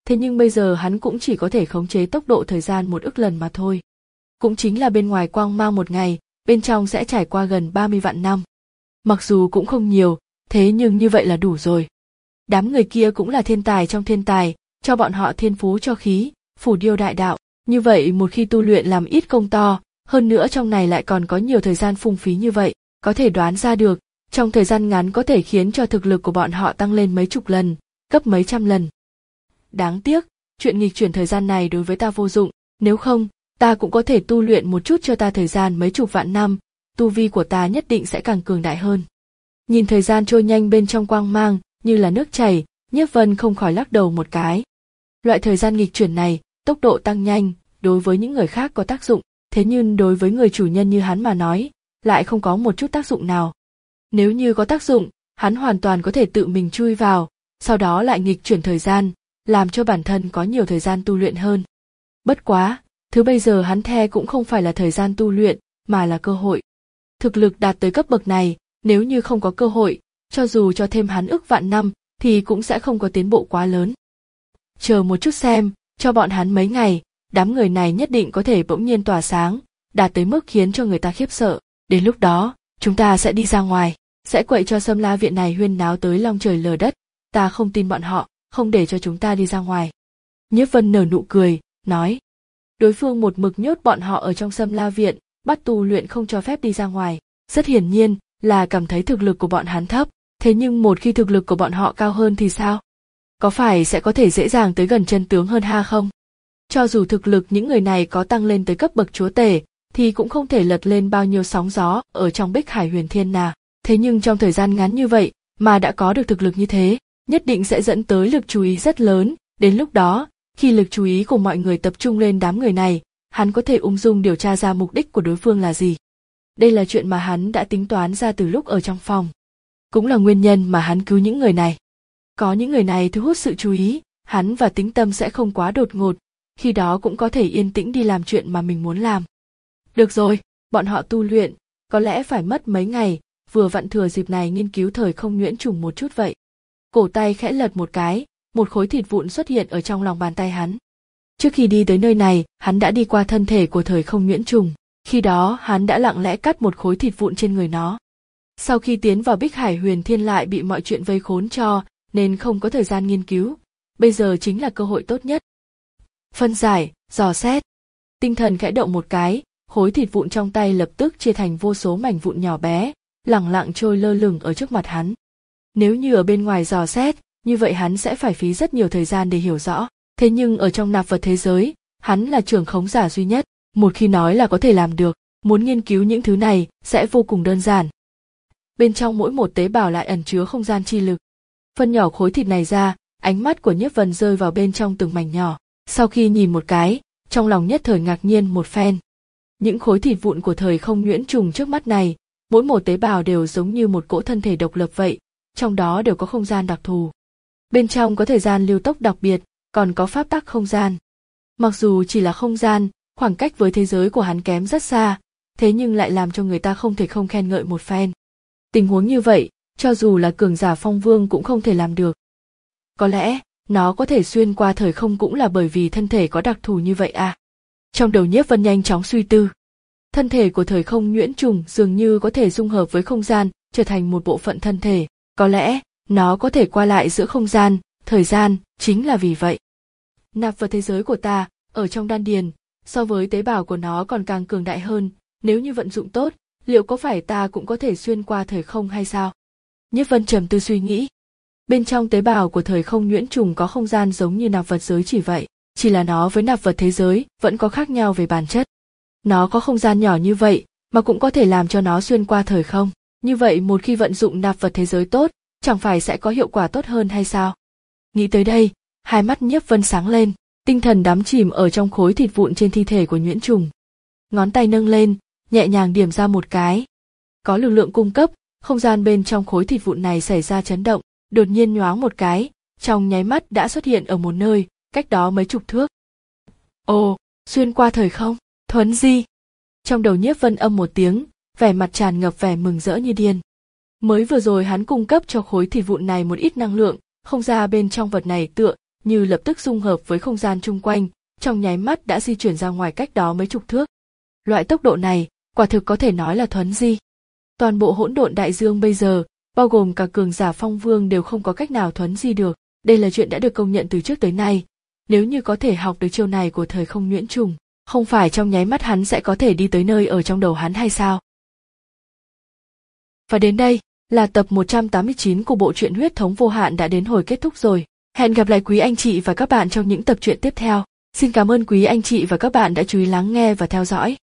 Thế nhưng bây giờ hắn cũng chỉ có thể khống chế tốc độ thời gian một ức lần mà thôi. Cũng chính là bên ngoài quang mang một ngày, bên trong sẽ trải qua gần ba mươi vạn năm. Mặc dù cũng không nhiều, thế nhưng như vậy là đủ rồi. Đám người kia cũng là thiên tài trong thiên tài, cho bọn họ thiên phú cho khí, phủ điêu đại đạo. Như vậy một khi tu luyện làm ít công to, hơn nữa trong này lại còn có nhiều thời gian phung phí như vậy, có thể đoán ra được, trong thời gian ngắn có thể khiến cho thực lực của bọn họ tăng lên mấy chục lần, gấp mấy trăm lần. Đáng tiếc, chuyện nghịch chuyển thời gian này đối với ta vô dụng, nếu không, ta cũng có thể tu luyện một chút cho ta thời gian mấy chục vạn năm, tu vi của ta nhất định sẽ càng cường đại hơn. Nhìn thời gian trôi nhanh bên trong quang mang, như là nước chảy, Nhiếp Vân không khỏi lắc đầu một cái. Loại thời gian nghịch chuyển này, tốc độ tăng nhanh, đối với những người khác có tác dụng, thế nhưng đối với người chủ nhân như hắn mà nói, lại không có một chút tác dụng nào. Nếu như có tác dụng, hắn hoàn toàn có thể tự mình chui vào, sau đó lại nghịch chuyển thời gian, làm cho bản thân có nhiều thời gian tu luyện hơn. Bất quá, thứ bây giờ hắn the cũng không phải là thời gian tu luyện, mà là cơ hội. Thực lực đạt tới cấp bậc này, nếu như không có cơ hội, cho dù cho thêm hắn ức vạn năm, thì cũng sẽ không có tiến bộ quá lớn. Chờ một chút xem, cho bọn hắn mấy ngày, đám người này nhất định có thể bỗng nhiên tỏa sáng, đạt tới mức khiến cho người ta khiếp sợ. Đến lúc đó, chúng ta sẽ đi ra ngoài, sẽ quậy cho Sâm La viện này huyên náo tới long trời lở đất. Ta không tin bọn họ, không để cho chúng ta đi ra ngoài. Nhiếp Vân nở nụ cười, nói. Đối phương một mực nhốt bọn họ ở trong Sâm La viện, bắt tu luyện không cho phép đi ra ngoài. Rất hiển nhiên là cảm thấy thực lực của bọn hắn thấp, thế nhưng một khi thực lực của bọn họ cao hơn thì sao? Có phải sẽ có thể dễ dàng tới gần chân tướng hơn ha không? Cho dù thực lực những người này có tăng lên tới cấp bậc chúa tể, thì cũng không thể lật lên bao nhiêu sóng gió ở trong Bích Hải Huyền Thiên nào. Thế nhưng trong thời gian ngắn như vậy, mà đã có được thực lực như thế, nhất định sẽ dẫn tới lực chú ý rất lớn. Đến lúc đó, khi lực chú ý của mọi người tập trung lên đám người này, hắn có thể ung dung điều tra ra mục đích của đối phương là gì. Đây là chuyện mà hắn đã tính toán ra từ lúc ở trong phòng. Cũng là nguyên nhân mà hắn cứu những người này. Có những người này thu hút sự chú ý, hắn và Tĩnh Tâm sẽ không quá đột ngột, khi đó cũng có thể yên tĩnh đi làm chuyện mà mình muốn làm. Được rồi, bọn họ tu luyện, có lẽ phải mất mấy ngày, vừa vặn thừa dịp này nghiên cứu thời không nhuyễn trùng một chút vậy. Cổ tay khẽ lật một cái, một khối thịt vụn xuất hiện ở trong lòng bàn tay hắn. Trước khi đi tới nơi này, hắn đã đi qua thân thể của thời không nhuyễn trùng, khi đó hắn đã lặng lẽ cắt một khối thịt vụn trên người nó. Sau khi tiến vào Bích Hải Huyền Thiên lại bị mọi chuyện vây khốn cho, nên không có thời gian nghiên cứu. Bây giờ chính là cơ hội tốt nhất. Phân giải, dò xét. Tinh thần khẽ động một cái, khối thịt vụn trong tay lập tức chia thành vô số mảnh vụn nhỏ bé, lẳng lặng trôi lơ lửng ở trước mặt hắn. Nếu như ở bên ngoài dò xét, như vậy hắn sẽ phải phí rất nhiều thời gian để hiểu rõ. Thế nhưng ở trong nạp vật thế giới, hắn là trưởng khống giả duy nhất, một khi nói là có thể làm được, muốn nghiên cứu những thứ này sẽ vô cùng đơn giản. Bên trong mỗi một tế bào lại ẩn chứa không gian chi lực. Phân nhỏ khối thịt này ra, ánh mắt của Nhiếp Vân rơi vào bên trong từng mảnh nhỏ. Sau khi nhìn một cái, trong lòng nhất thời ngạc nhiên một phen. Những khối thịt vụn của thời không nhuyễn trùng trước mắt này, mỗi một tế bào đều giống như một cỗ thân thể độc lập vậy, trong đó đều có không gian đặc thù. Bên trong có thời gian lưu tốc đặc biệt, còn có pháp tắc không gian. Mặc dù chỉ là không gian, khoảng cách với thế giới của hắn kém rất xa, thế nhưng lại làm cho người ta không thể không khen ngợi một phen. Tình huống như vậy, cho dù là cường giả phong vương cũng không thể làm được. Có lẽ, nó có thể xuyên qua thời không cũng là bởi vì thân thể có đặc thù như vậy à. Trong đầu Nhiếp Vân nhanh chóng suy tư. Thân thể của thời không nhuyễn trùng dường như có thể dung hợp với không gian, trở thành một bộ phận thân thể. Có lẽ, nó có thể qua lại giữa không gian, thời gian, chính là vì vậy. Nạp vào thế giới của ta, ở trong đan điền, so với tế bào của nó còn càng cường đại hơn, nếu như vận dụng tốt, liệu có phải ta cũng có thể xuyên qua thời không hay sao? Nhiếp Vân trầm tư suy nghĩ. Bên trong tế bào của thời không nhuyễn trùng có không gian giống như nạp vật giới chỉ vậy, chỉ là nó với nạp vật thế giới vẫn có khác nhau về bản chất. Nó có không gian nhỏ như vậy, mà cũng có thể làm cho nó xuyên qua thời không. Như vậy một khi vận dụng nạp vật thế giới tốt, chẳng phải sẽ có hiệu quả tốt hơn hay sao? Nghĩ tới đây, hai mắt Nhiếp Vân sáng lên, tinh thần đắm chìm ở trong khối thịt vụn trên thi thể của nhuyễn trùng. Ngón tay nâng lên, nhẹ nhàng điểm ra một cái. Có lực lượng cung cấp, không gian bên trong khối thịt vụn này xảy ra chấn động, đột nhiên nhoáng một cái, trong nháy mắt đã xuất hiện ở một nơi, cách đó mấy chục thước. Ồ, xuyên qua thời không, thuấn di. Trong đầu Nhiếp Vân âm một tiếng, vẻ mặt tràn ngập vẻ mừng rỡ như điên. Mới vừa rồi hắn cung cấp cho khối thịt vụn này một ít năng lượng, không ra bên trong vật này tựa như lập tức dung hợp với không gian chung quanh, trong nháy mắt đã di chuyển ra ngoài cách đó mấy chục thước. Loại tốc độ này, quả thực có thể nói là thuấn di. Toàn bộ hỗn độn đại dương bây giờ, bao gồm cả cường giả phong vương đều không có cách nào thuấn di được, đây là chuyện đã được công nhận từ trước tới nay. Nếu như có thể học được chiêu này của thời không nhuyễn trùng, không phải trong nháy mắt hắn sẽ có thể đi tới nơi ở trong đầu hắn hay sao? Và đến đây, là tập một trăm tám mươi chín của bộ truyện Huyết thống vô hạn đã đến hồi kết thúc rồi. Hẹn gặp lại quý anh chị và các bạn trong những tập truyện tiếp theo. Xin cảm ơn quý anh chị và các bạn đã chú ý lắng nghe và theo dõi.